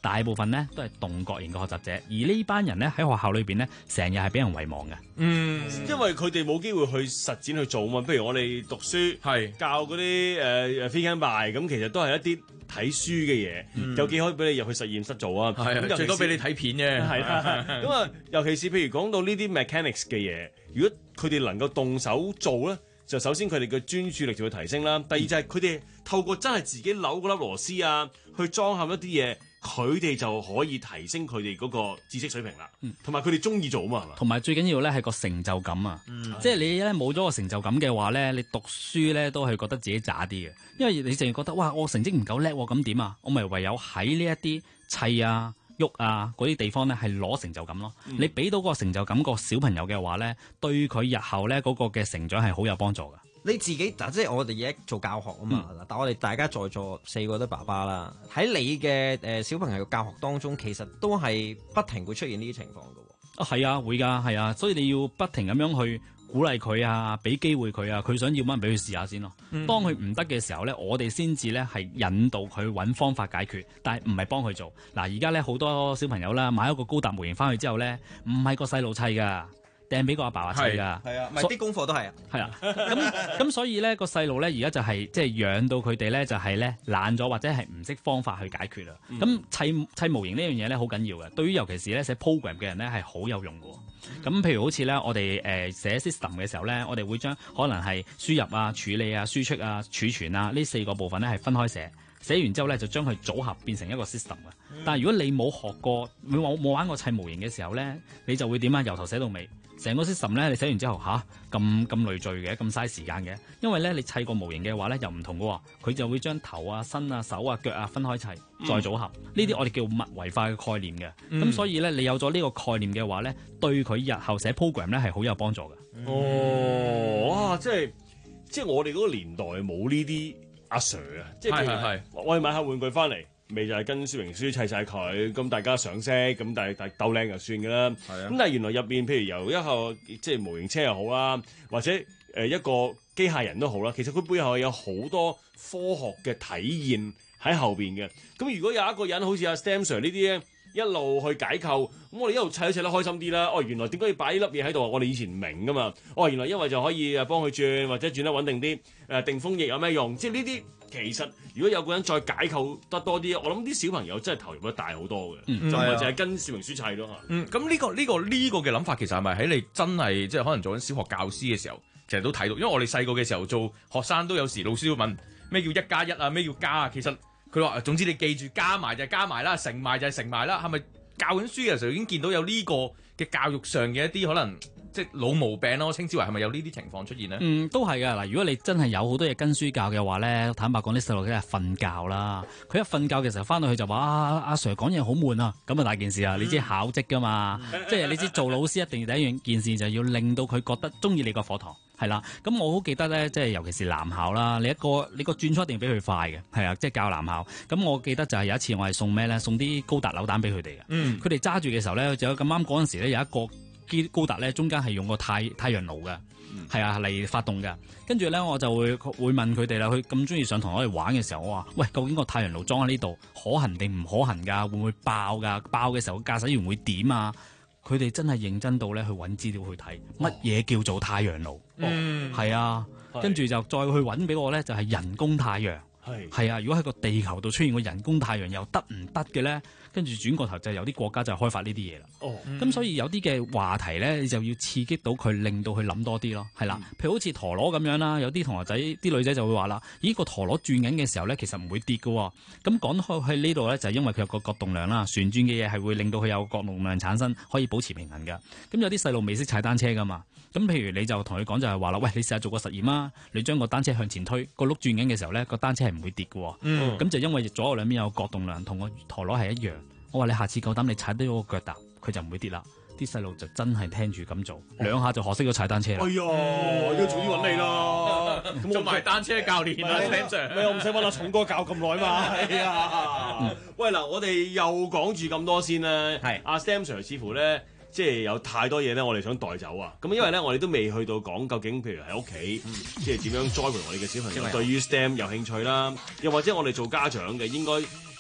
大部分呢都係動覺型嘅學習者，而呢班人呢喺學校裏邊呢，成日係俾人遺忘嘅。 嗯，因為佢哋冇機會去實踐去做嘛。譬如我哋讀書係教嗰啲誒誒 think and buy，咁其實都係一啲睇書嘅嘢，嗯、有幾可以俾你入去實驗室做啊？ 係最多俾你睇片啫。係啦，咁啊，尤其是譬如講到呢啲 mechanics 嘅嘢，如果佢哋能夠動手做咧，就首先佢哋嘅專注力就會提升啦。第二就係佢哋透過真係自己扭嗰粒螺絲啊，去裝嵌一啲嘢。佢哋就可以提升佢哋嗰個知識水平啦，同埋佢哋中意做啊嘛，係嘛？ 同埋最緊要咧係個成就感啊！嗯、即係你咧冇咗個成就感嘅話咧，你讀書咧都係覺得自己渣啲嘅，因為你淨係覺得哇，我成績唔夠叻喎，咁點啊？我咪唯有喺呢一啲砌啊、喐啊嗰啲地方咧係攞成就感咯。嗯、你俾到個成就感個小朋友嘅話咧，對佢日後咧嗰個嘅成長係好有幫助㗎。 你自己嗱，即係我哋而家做教學啊嘛，嗯、但我哋大家在座四個都爸爸啦，喺你嘅誒、呃、小朋友嘅教學當中，其實都係不停會出現呢啲情況㗎喎。 啊，係啊，會㗎，係啊，所以你要不停咁樣去鼓勵佢啊，俾機會佢啊，佢想要乜俾佢試下先咯。嗯、當佢唔得嘅時候咧，我哋先至咧係引導佢揾方法解決，但係唔係幫佢做。嗱，而家咧好多小朋友啦，買一個高達模型翻去之後咧，唔係個細路砌㗎。掟俾個阿爸話砌噶， 係啊，咪啲功課都係啊， 係啊，咁咁所以咧個細路咧而家就係即係養到佢哋咧就係咧懶咗或者係唔識方法去解決啦。咁、嗯、砌砌模型呢樣嘢咧好緊要嘅，對於尤其是咧寫 program 嘅人咧係好有用嘅。咁、嗯、譬如好似咧我哋誒寫 system 嘅時候咧，我哋會將可能係輸入啊、處理啊、輸出啊、儲存啊呢四個部分咧係分開寫。寫完之後咧，就將佢組合變成一個 system 嘅。嗯、但係如果你冇學過，冇冇玩過砌模型嘅時候咧，你就會點啊？由頭寫到尾，成個 system 咧，你寫完之後吓，咁咁累贅嘅，咁嘥時間嘅。因為咧，你砌個模型嘅話咧，又唔同嘅喎，佢就會將頭啊、身啊、手啊、腳啊分開砌，再組合。呢啲、嗯、我哋叫物為化嘅概念嘅。咁、嗯、所以咧，你有咗呢個概念嘅話咧，對佢日後寫 program 咧係好有幫助嘅。 嗯、哦，哇！即係即係我哋嗰個年代冇呢啲。阿 Sir 啊，即係譬如我哋買下玩具翻嚟，咪就係跟說明書砌晒佢，咁大家上色，咁但係但鬥靚就算㗎啦。咁的但係原來入邊，譬如由一個即係模型車又好啦，或者誒一個機械人都好啦，其實佢背後有好多科學嘅體驗喺後邊嘅。咁如果有一個人好似阿 Stam Sir 呢啲咧，一路去解構，咁我哋一路砌都砌得開心啲啦。哦，原來點解要擺呢粒嘢喺度？我哋以前唔明噶嘛。哦，原來因為就可以誒幫佢轉或者轉得穩定啲。誒、呃、定風翼有咩用？即係呢啲其實如果有個人再解構得多啲，我諗啲小朋友真係投入得大好多嘅，嗯、就唔係淨係跟說明書砌咯嚇。 嗯，咁呢、呢個呢、呢個呢、呢個嘅諗法其實係咪喺你真係即係可能做緊小學教師嘅時候，其實都睇到？因為我哋細個嘅時候做學生都有時老師會問咩叫一加一啊，咩叫加啊？其實佢話總之你記住加埋就係加埋啦，乘埋就係乘埋啦，係咪？教緊書嘅時候已經見到有呢個嘅教育上嘅一啲可能即係老毛病咯，稱之為係咪有呢啲情況出現呢？嗯， 都係噶嗱。如果你真係有好多嘢跟書教嘅話咧，坦白講啲細路仔係瞓覺啦。佢一瞓覺嘅時候翻到去就話啊，阿 Sir 講嘢好悶啊，咁啊大件事啊！你知考績噶嘛？嗯、即係你知做老師一定要第一樣件事就要令到佢覺得中意你個課堂。係啦，咁我好記得咧，即係尤其是男校啦，你一個你個轉速一定要俾佢快嘅，係啊，即係教男校。咁我記得就係有一次我係送咩咧，送啲高達扭蛋俾佢哋嘅。嗯，佢哋揸住嘅時候咧，就有咁啱嗰陣時咧有一個機高達咧，中間係用個太太陽爐嘅，係啊嚟發動嘅。跟住咧我就會會問佢哋啦，佢咁中意上堂攞嚟玩嘅時候，我話喂，究竟個太陽爐裝喺呢度可行定唔可行㗎？會唔會爆㗎？爆嘅時候駕駛員會點啊？佢哋真係認真到咧去揾資料去睇乜嘢叫做太陽爐，嗯，係啊，跟住就再去揾俾我咧，就係人工太陽，係係啊，如果喺個地球度出現個人工太陽又得唔得嘅咧？跟住轉過頭就有啲國家就開發呢啲嘢啦。哦，咁、嗯、所以有啲嘅話題咧，你就要刺激到佢，令到佢諗多啲咯。係啦，嗯、譬如好似陀螺咁樣啦，有啲同學仔、啲女仔就會話啦：咦，個陀螺轉緊嘅時候咧，其實唔會跌嘅。咁講開喺呢度咧，就係、因為佢有個角動量啦，旋轉嘅嘢係會令到佢有角動量產生，可以保持平衡嘅。咁有啲細路未識踩單車噶嘛，咁譬如你就同佢講就係話啦：喂，你試下做個實驗啊，你將個單車向前推，個轆轉緊嘅時候咧，個單車係唔會跌嘅。嗯，咁就因為左右兩邊有角動量，同個陀螺係一樣。我話你下次夠膽你踩低嗰個腳踏，佢就唔會跌啦。啲細路就真係聽住咁做，兩下就學識咗踩單車啦。哎呀，要早啲揾你啦， 做埋單車教練啊 Sam Sir。 我唔使揾阿重哥教咁耐嘛。係啊。喂嗱，我哋又講住咁多先啦。係阿 Sam Sir 似乎咧，即係有太多嘢咧，我哋想帶走啊。咁因為咧，我哋都未去到講究竟，譬如喺屋企，即係點樣栽培我哋嘅小朋友對於 S T E M 有興趣啦。又或者我哋做家長嘅應該。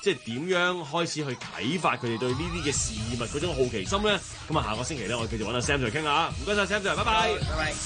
即係點樣開始去啟發佢哋對呢啲嘅事物嗰種好奇心咧？咁啊，下個星期咧，我繼續揾阿 Sam 再傾下。唔該晒 Sam 再，拜拜。 拜拜。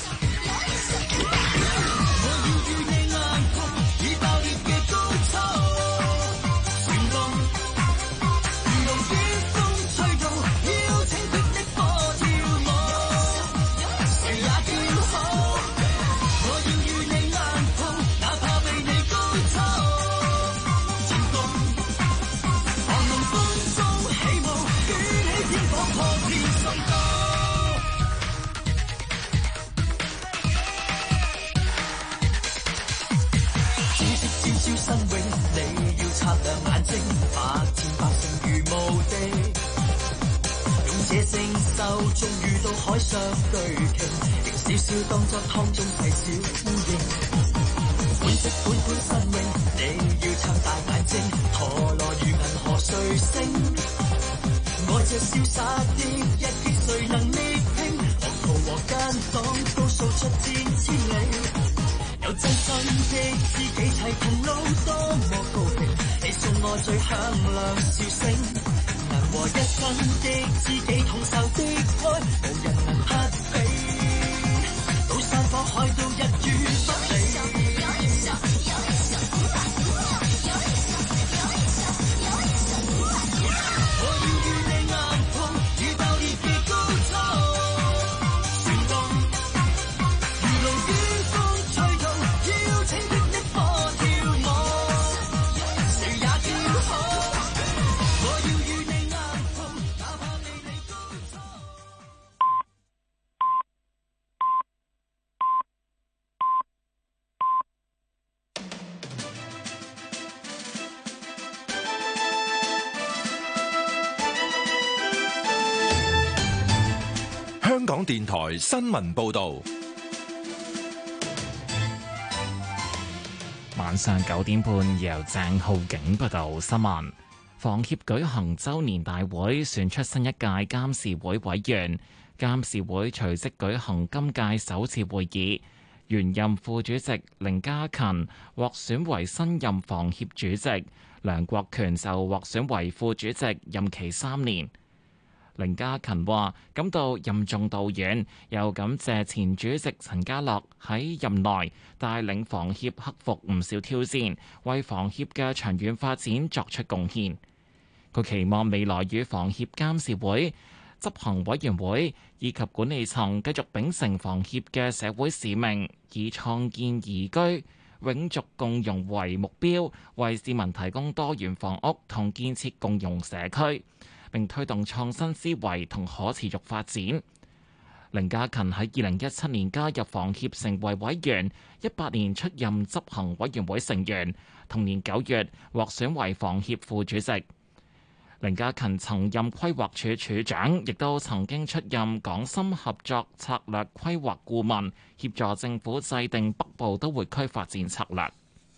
生永，你要擦亮眼睛，百戰百勝如無敵。用這聖獸，終遇到海上巨鯨，仍小小當作湯中細小烏蠅。本色本本生永，你要撐大眼睛，陀螺如銀河彗星。愛這瀟灑的一擊，誰能力拼？學徒和奸黨都掃出戰千里。有真心的知己齊同路，多麼高興！你信我最響亮笑聲，能和一生的知己同受的愛，無人能匹比。到山火海都一於不理。我要與你硬碰，與爆裂嘅高潮。 香港電台新聞報道， 晚上九點半由鄭浩景報道新聞。房協舉行周年大會，選出新一屆監事會委員。監事會隨即舉行今屆首次會議，原任副主席凌家勤獲選為新任房協主席，梁國權就獲選為副主席，任期三年。凌家勤話感到任重道遠，又感謝前主席陳家樂喺任內帶領房協克服唔少挑戰，為房協嘅長遠發展作出貢獻。佢期望未來與房協監事會、執行委員會以及管理層繼續秉承房協嘅社會使命，以創建宜居、永續共融為目標，為市民提供多元房屋同建設共融社區，並推動創新思維同可持續發展。凌家勤喺二零一七年加入房協成為委員，一八年出任執行委員會成員，同年九月獲選為房協副主席。凌家勤曾任規劃署署長，亦都曾經出任港深合作策略規劃顧問，協助政府制定北部都會區發展策略。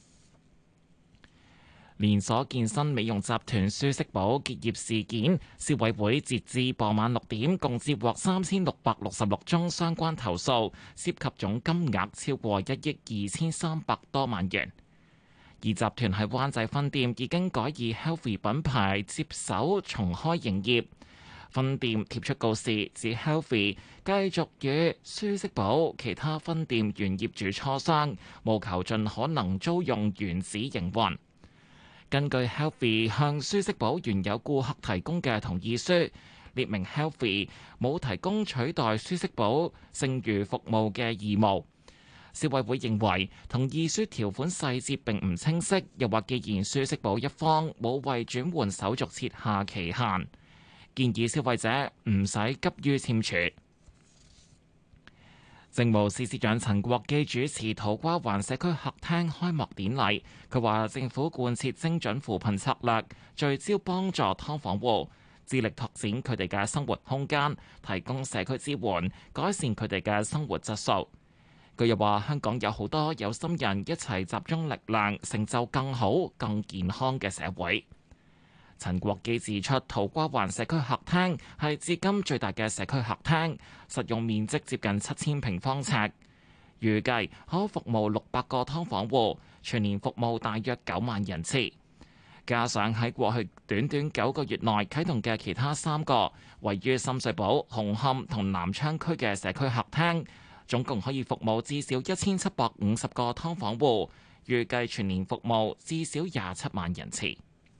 連鎖健身美容集團舒適寶結業事件，消委會截至傍晚六點，共接獲三千六百六十六宗相關投訴，涉及總金額超過一億二千三百多萬元。而集團喺灣仔分店已經改以 Healthy 品牌接手重開營業。分店貼出告示，指 Healthy 繼續與舒適寶其他分店原業主磋商，務求盡可能租用原址營運。根據 Healthy 向舒適寶原有顧客提供嘅同意書，列明 Healthy 冇提供取代舒適寶剩餘服務嘅義務。消委會認為同意書條款細節並唔清晰，又話既然舒適寶一方冇為轉換手續設下期限，建議消費者唔使急於簽署。政務司司長陳國基主持土瓜灣社區客廳開幕典禮，佢話政府貫徹精準扶貧策略，聚焦幫助劏房戶，致力拓展佢哋嘅生活空間，提供社區支援，改善佢哋嘅生活質素。佢又話香港有好多有心人一齊集中力量，成就更好、更健康嘅社會。陳國基指出，土瓜灣社區客廳係至今最大嘅社區客廳，實用面積接近七千平方尺，預計可服務六百個劏房戶，全年服務大約九萬人次。 加上喺過去短短九個月內啟動嘅其他三個位於深水埗、紅磡同南昌區嘅社區客廳，總共可以服務至少一千七百五十個劏房戶，預計全年服務至少廿七萬人次。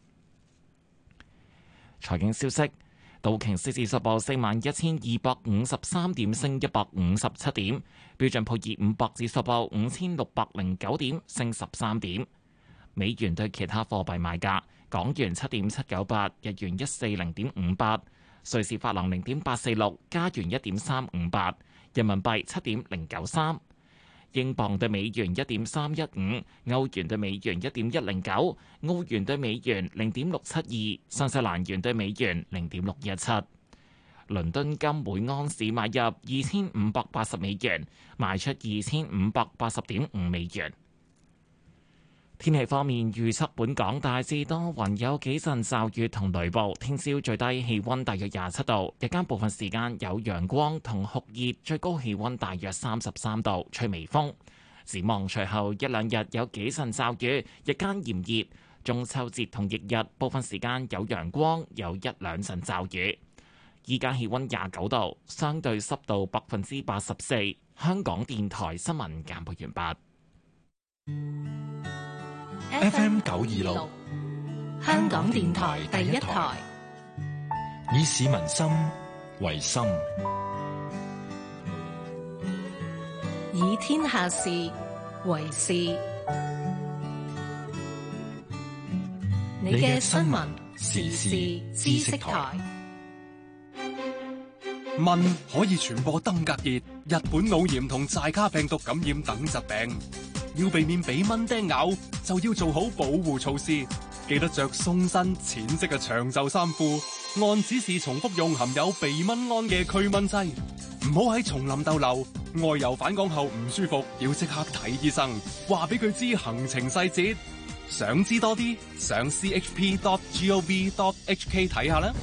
財經消息。道瓊斯指數報四萬一千二百五十三點，升一百五十七點；標準普爾五百指數報五千六百零九點，升十三點。美元對其他貨幣賣價：港元七點七九八，日元一四零點五八，瑞士法郎零點八四六，加元一點三五八，人民幣七點零九三。英鎊對美元一點三一五，歐元對美元一點一零九，澳元對美元零點六七二，新西蘭元對美元零點六一七。倫敦金每盎司買入二千五百八十美元，賣出二千五百八十點五美元。天氣方面，預測本港大致多雲，有幾陣驟雨同雷暴。聽朝最低氣溫大約廿七度，日間部分時間有陽光同酷熱，最高氣溫大約三十三度，吹微風。展望隨後一兩日有幾陣驟雨，日間炎熱。中秋節同翌日部分時間有陽光，有一兩陣驟雨。依家氣溫廿九度，相對濕度百分之八十四。香港電台新聞簡報完畢。 F M 九二六， 香港電台第一台， 以市民心為心， 以天下事為事。你嘅新聞時事知識台。 蚊可以傳播登革熱、日本腦炎同寨卡病毒感染等疾病。要避免俾蚊叮咬，就要做好保護措施。記得着鬆身淺色嘅長袖衫褲，按指示重複用含有避蚊胺嘅驅蚊劑。唔好喺叢林逗留。外遊返港後唔舒服，要即刻睇醫生。話俾佢知行程細節。想知多啲，上 c h p dot gov dot h k 睇下啦。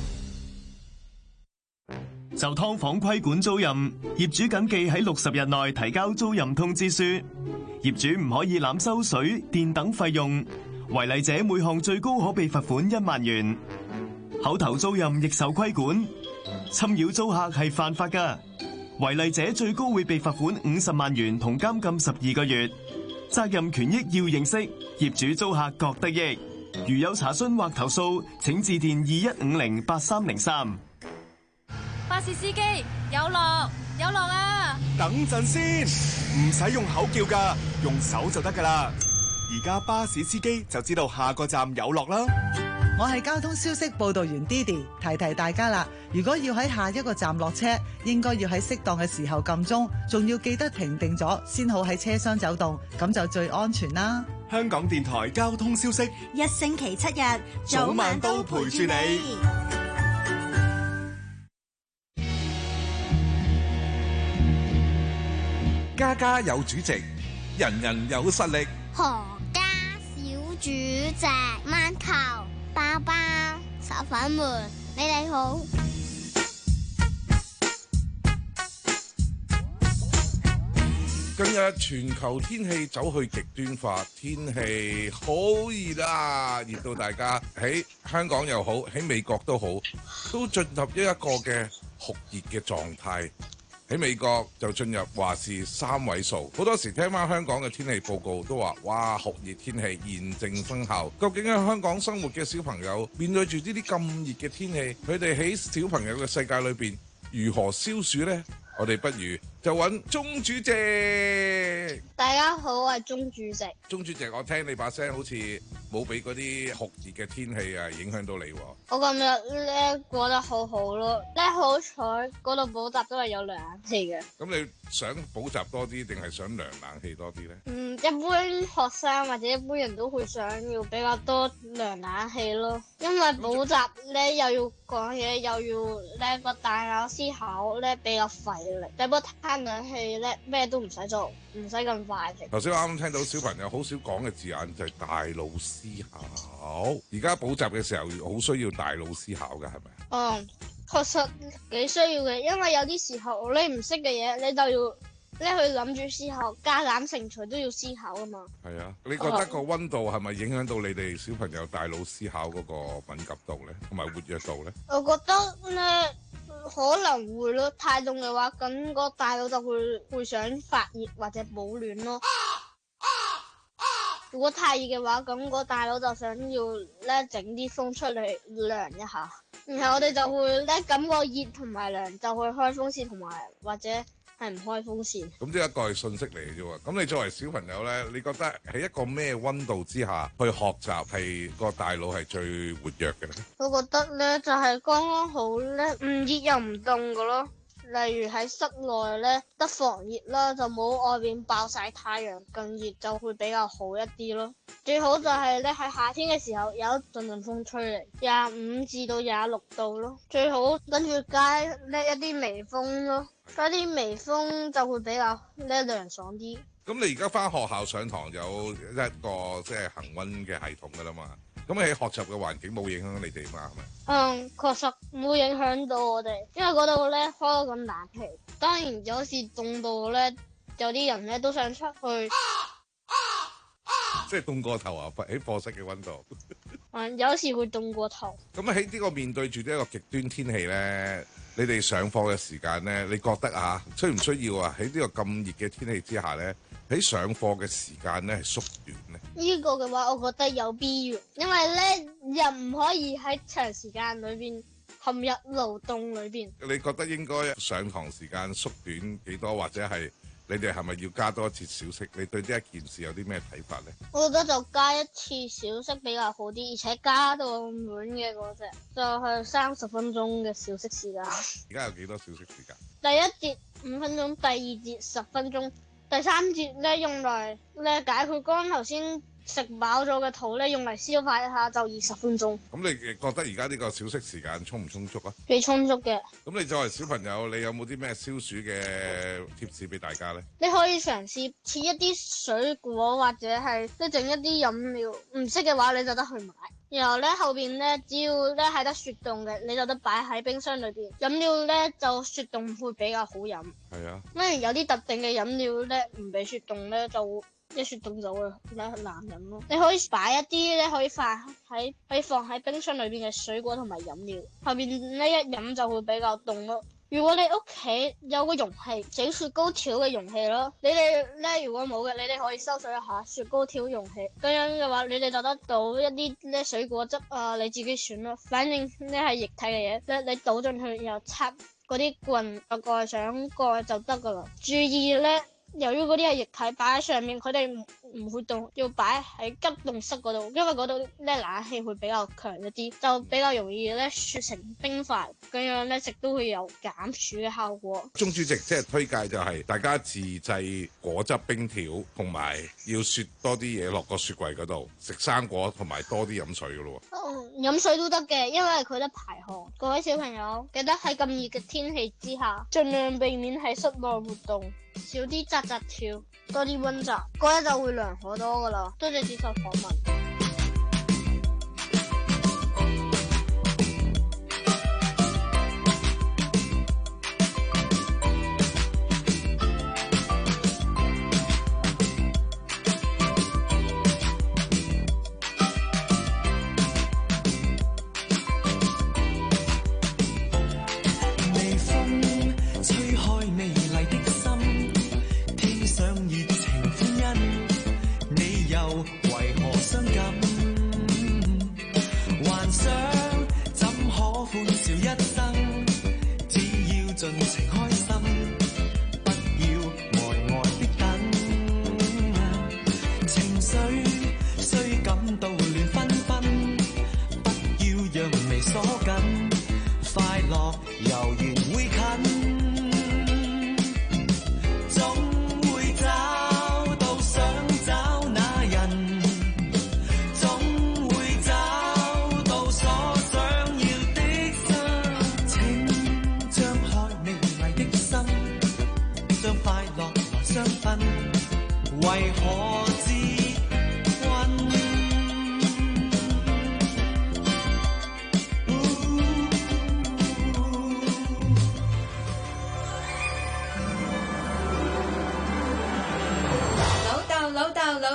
就劏房規管租賃，業主謹記喺六十日內提交租賃通知書。業主唔可以濫收水電等費用，違例者每項最高可被罰款一萬元。口頭租賃亦受規管，侵擾租客係犯法㗎。違例者最高會被罰款五十萬元同監禁十二個月。責任權益要認識，業主租客各得益。如有查詢或投訴，請致電二一五零八三零三。 巴士司機有落有落啊！ 等陣先，唔使用口叫噶，用手就得噶啦。而家巴士司機就知道下個站有落啦。 我係交通消息報道員 Didi， 提提大家啦。如果要喺下一個站落車，應該要喺適當嘅時候撳鐘，仲要記得停定咗先好喺車廂走動，咁就最安全啦。 香港電台交通消息， 一星期七日，早晚都陪住你。 家家有主席，人人有實力。 何家小主席，饅頭、包包、炒粉們，你哋好。 近日全球天氣走去極端化，天氣好熱啊，熱到大家喺香港又好，喺美國都好，都進入一個嘅酷熱嘅狀態。喺美國就進入華氏三位數，好多時聽翻香港嘅天氣報告都話，哇，酷熱天氣現正生效。究竟喺香港生活嘅小朋友面對住呢啲咁熱嘅天氣，佢哋喺小朋友嘅世界裏邊如何消暑呢？我哋不如就揾鐘主席。 大家好，我係鐘主席。 鐘主席，我聽你把聲好似冇俾嗰啲酷熱嘅天氣啊影響到你喎。 我今日咧過得好好咯，咧好彩嗰度補習都係有涼冷氣嘅。 咁你想補習多啲定係想涼冷氣多啲咧？ 嗯，一般學生或者一般人都會想要比較多涼冷氣咯，因為補習咧又要講嘢，又要咧個大腦思考咧比較費力，你不攤冷氣咧咩都唔使做，唔使咁快停。 頭先我啱啱聽到小朋友好少講嘅字眼就係大腦思考，而家補習嘅時候好需要大腦思考嘅係咪？ 嗯，確實幾需要嘅，因為有啲時候你唔識嘅嘢，你就要咧去諗住思考，加減乘除都要思考噶嘛。 係啊，你覺得個溫度係咪影響到你哋小朋友大腦思考嗰個敏感度咧，同埋活躍度咧？ 我覺得咧可能會咯，太凍嘅話，咁個大腦就會會想發熱或者保暖咯。如果太熱嘅話，咁個大腦就想要咧整啲風出嚟涼一下，然後我哋就會咧感覺熱同埋涼，就會開風扇同埋或者係唔開風扇。 咁即係一個係信息嚟嘅啫喎。咁你作為小朋友咧，你覺得喺一個咩溫度之下去學習係個大腦係最活躍嘅咧？ 我覺得咧就係剛剛好咧，唔熱又唔凍嘅咯。例如喺室內咧得防熱啦，就冇外邊爆曬太陽，更熱就會比較好一啲咯。最好就係咧喺夏天嘅時候有一陣陣風吹嚟，廿五至到廿六度咯。最好跟住加咧一啲微風咯，加啲微風就會比較咧涼爽啲。 咁你而家返學校上堂有一個即係恆溫嘅系統㗎啦嘛？咁喺學習嘅環境冇影響你哋嘛？係咪？ 嗯，確實冇影響到我哋，因為嗰度咧開咗咁冷氣。當然有時凍到咧，有啲人咧都想出去。 即係凍過頭啊！喺課室嘅溫度。 嗯，有時會凍過頭。 咁喺呢個面對住呢一個極端天氣咧，你哋上課嘅時間咧，你覺得啊，需唔需要啊？喺呢個咁熱嘅天氣之下咧，喺上課嘅時間咧係縮短咧？ 呢個嘅話，我覺得有必要，因為咧人唔可以喺長時間裏邊陷入勞動裏邊。 你覺得應該上堂時間縮短幾多，或者係你哋係咪要加多一節小息？你對呢一件事有啲咩睇法咧？ 我覺得就加一次小息比較好啲，而且加到滿嘅嗰隻就係三十分鐘嘅小息時間。 而家有幾多小息時間？ 第一節五分鐘，第二節十分鐘。第三節咧用嚟咧解決剛頭先食飽咗嘅肚咧，用嚟消化一下就二十分鐘。 咁你覺得而家呢個小息時間充唔充足啊？ 幾充足嘅。 咁你作為小朋友，你有冇啲咩消暑嘅貼士俾大家咧？ 你可以嘗試切一啲水果或者係即整一啲飲料，唔識嘅話你就得去買。然後咧後邊咧只要咧係得雪凍嘅，你就得擺喺冰箱裏邊。飲料咧就雪凍會比較好飲。係啊。當然有啲特定嘅飲料咧唔俾雪凍咧，就一雪凍就會咧難飲咯。你可以擺一啲咧可以放喺可以放喺冰箱裏邊嘅水果同埋飲料，後邊呢一飲就會比較凍咯。如果你屋企有個容器整雪糕條嘅容器咯，你哋咧如果冇嘅，你哋可以搜索一下雪糕條容器，咁樣嘅話你哋就得到一啲咧水果汁啊，你自己選咯。反正咧係液體嘅嘢，咧你倒進去然後插嗰啲棍個蓋上蓋就得噶啦。注意咧，由於嗰啲係液體擺喺上面，佢哋唔唔會凍，要擺喺急凍室嗰度，因為嗰度咧冷氣會比較強一啲，就比較容易咧雪成冰塊，咁樣咧食都會有減暑嘅效果。 鍾主席即係推介就係大家自製果汁冰條，同埋要雪多啲嘢落個雪櫃嗰度，食生果同埋多啲飲水噶咯喎。 嗯，飲水都得嘅，因為佢得排汗。各位小朋友記得喺咁熱嘅天氣之下，盡量避免喺室內活動，少啲扎扎跳，多啲溫習，嗰日就會涼好多噶啦。多謝接受訪問。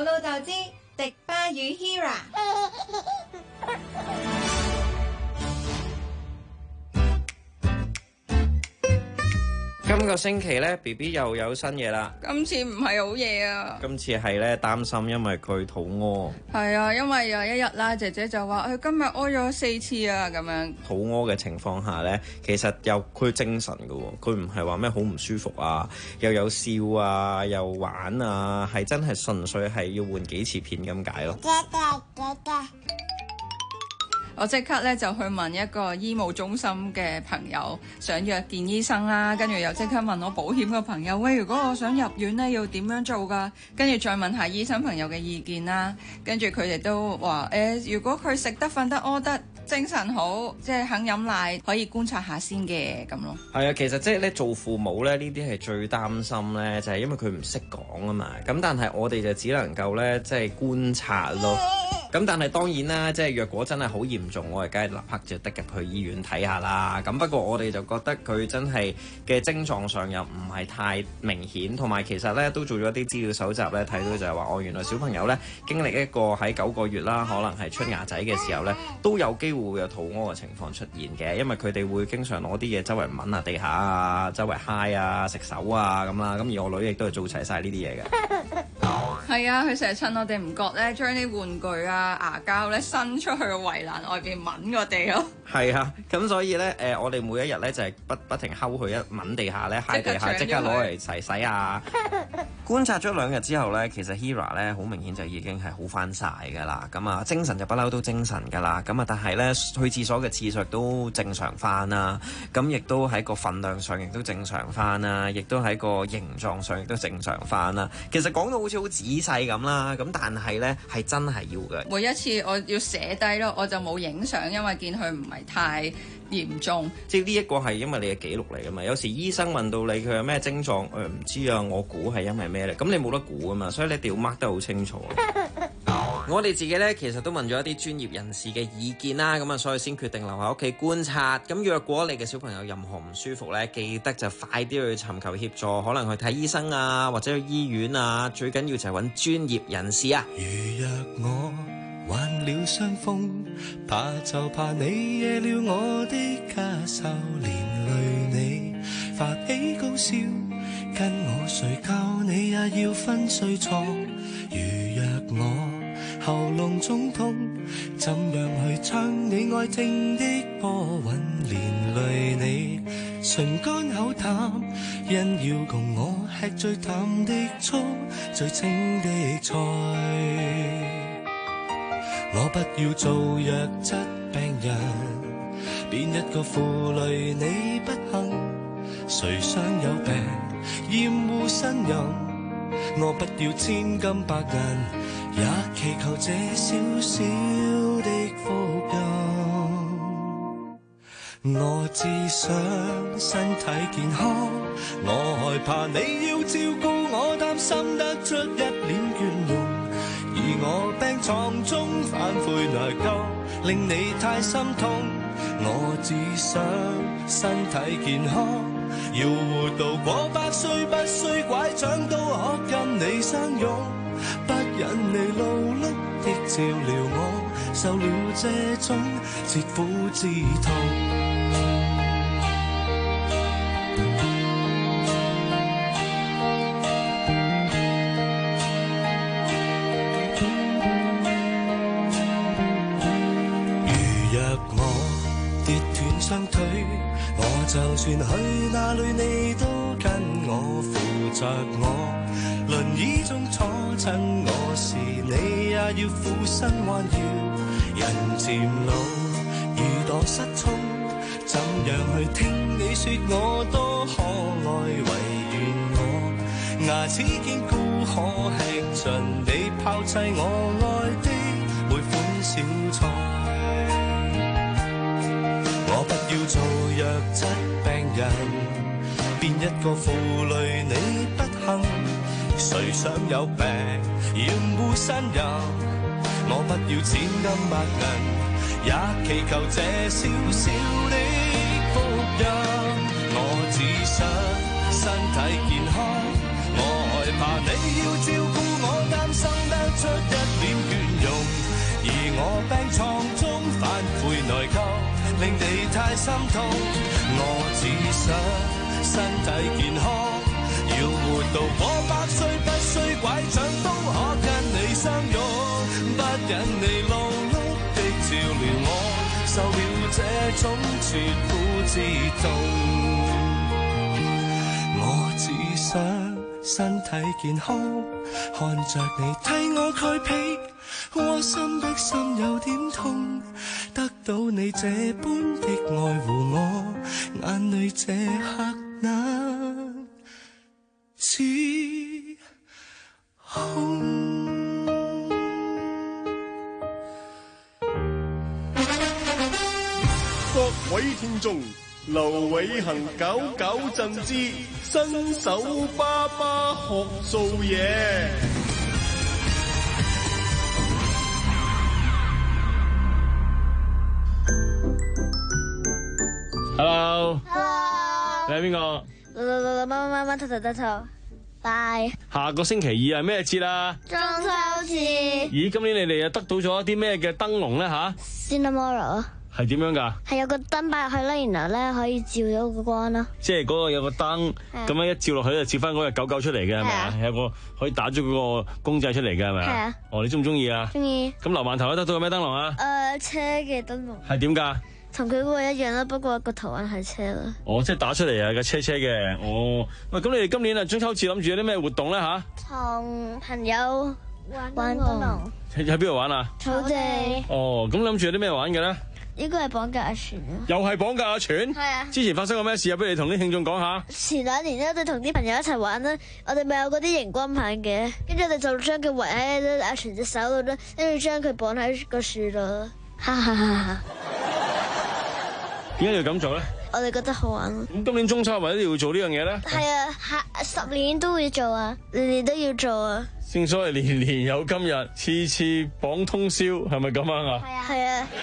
老就知迪巴與 Hera。 今個星期咧 ，B B 又有新嘢啦。 今次唔係好嘢啊！ 今次係咧擔心，因為佢肚屙。 係啊，因為有一日啦，姐姐就話佢今日屙咗四次啊，咁樣。 肚屙嘅情況下咧，其實又佢精神㗎喎，佢唔係話咩好唔舒服啊，又有笑啊，又玩啊，係真係純粹係要換幾次片咁解咯。 我即刻咧就去問一個醫務中心嘅朋友，想約見醫生啦。跟住又即刻問我保險嘅朋友，喂，如果我想入院咧，要點樣做㗎？跟住再問下醫生朋友嘅意見啦。跟住佢哋都話，誒、欸，如果佢食得、瞓得、屙得，精神好，即係肯飲奶，可以觀察下先嘅咁咯。 係啊，其實即係咧做父母咧，呢啲係最擔心咧，就係、是、因為佢唔識講啊嘛。咁但係我哋就只能夠咧，即係觀察咯。咁但係當然啦，即係若果真係好嚴重，我哋梗係立刻就得入去醫院睇下啦。咁不過我哋就覺得佢真係嘅症狀上又唔係太明顯，同埋其實咧都做咗啲資料搜集咧，睇到就係話，哦，原來小朋友咧經歷一個喺九個月啦，可能係出牙仔嘅時候咧，都有機會會有肚屙嘅情況出現嘅，因為佢哋會經常攞啲嘢周圍揾下地下啊，周圍揩啊，食手啊咁啦。咁而我女亦都係做齊晒呢啲嘢嘅。 係啊，佢成日趁我哋唔覺咧，將啲玩具啊、牙膠咧伸出去個圍欄外邊抿我哋咯。 係啊，咁所以咧，誒，我哋每一日咧就係不不停摳佢一抿地下咧，揩地下，即刻攞嚟洗洗啊。觀察咗兩日之後咧，其實 Hera 咧好明顯就已經係好翻晒㗎啦。咁啊，精神就不嬲都精神㗎啦。咁啊，但係咧去廁所嘅次數都正常翻啦。咁亦都喺個份量上亦都正常翻啦，亦都喺個形狀上亦都正常翻啦。其實講到好似好仔細咁啦，咁但係咧係真係要嘅。 每一次我要寫低咯，我就冇影相，因為見佢唔係太嚴重。 即係呢一個係因為你嘅記錄嚟㗎嘛。有時醫生問到你佢有咩症狀，誒唔知啊，我估係因為咩咧？咁你冇得估啊嘛，所以你一定要 mark 得好清楚。我哋自己咧，其實都問咗一啲專業人士嘅意見啦，咁啊，所以先決定留喺屋企觀察。咁若果你嘅小朋友任何唔舒服咧，記得就快啲去尋求協助，可能去睇醫生啊，或者去醫院啊。最緊要就係揾專業人士啊。 如若我患了傷風，怕就怕你惹了我的家愁，連累你發起高燒，跟我睡覺你也要分睡床。如若我喉嚨中痛，怎樣去唱你愛聽的波韻，連累你唇乾口淡，因要共我吃最淡的醋，最清的菜。我不要做弱質病人，變一個負累你不幸，誰想有病厭惡呻吟。我不要千金百銀，也祈求這小小的福音。我只想身體健康，我害怕你要照顧我，擔心得出一臉倦容。而我病床中反悔內疚，令你太心痛。我只想身體健康，要活到過百歲，不需拐杖都可跟你相擁。不忍你勞碌的照料我，受了這種切膚之痛。雙腿，我就算去哪裏，你都跟我扶着我。輪椅中坐親我時，你也要俯身彎腰。人漸老，如墮失聰，怎樣去聽你說我多可愛？唯願我牙齒堅固，可吃盡你拋棄我愛的每款小菜。我不要做弱質病人，變一個負累你不幸。誰想有病厭惡呻吟？我不要千金百銀，也祈求這小小的福音。我只想身體健康，我害怕你要照顧我，擔心得出出一臉倦容，而我病床中反悔內疚，令你太心痛。我只想身體健康，要活到我百歲，不需拐杖都可跟你相擁，不忍你勞碌的照料我，受了這種絕苦之痛。我只想身體健康，看着你替我蓋被，窩心的心有點痛，得到你這般的愛護我，眼淚這刻能止空。 各位聽眾，劉偉恒搞搞震之新手爸爸學做嘢。 Hello， 你係邊個？ 老老老老媽媽媽媽頭頭頭頭，拜。 下個星期二係咩節啊？ 中秋節。 咦，今年你哋又得到咗一啲咩嘅燈籠咧吓 Cinnamorough 係點樣㗎？ 係有個燈擺入去啦，然後咧可以照到個光咯。 即係嗰個有個燈，咁樣一照落去就照翻嗰隻狗狗出嚟嘅係咪啊？有個可以打咗嗰個公仔出嚟嘅係咪啊？ 係啊。 哦，你中唔中意啊？ 中意。 咁劉饅頭咧得到個咩燈籠啊？ 誒，車嘅燈籠。 係點㗎？ 同佢嗰個一樣啦，不過個圖案係車啦。 哦，即係打出嚟啊，個車車嘅。哦，喂，咁你哋今年啊中秋節諗住有啲咩活動咧吓？ 同朋友玩燈籠。 喺喺邊度玩啊？ 草地。 哦，咁諗住有啲咩玩嘅咧？ 呢個係綁架阿全啊！ 又係綁架阿全？係啊！之前發生過咩事啊？不如你同啲聽眾講下。 前兩年咧，我哋同啲朋友一齊玩啦，我哋咪有嗰啲熒光棒嘅，跟住我哋就將佢圍喺阿全隻手度啦，跟住將佢綁喺個樹度啦，哈哈哈哈！ 點解要咁做咧？ 我哋覺得好玩咯。 咁今年中秋係咪一定要做呢樣嘢咧？ 係啊，下十年都會做啊，年年都要做啊。 正所謂年年有今日，次次綁通宵，係咪咁樣啊？ 係啊。係啊。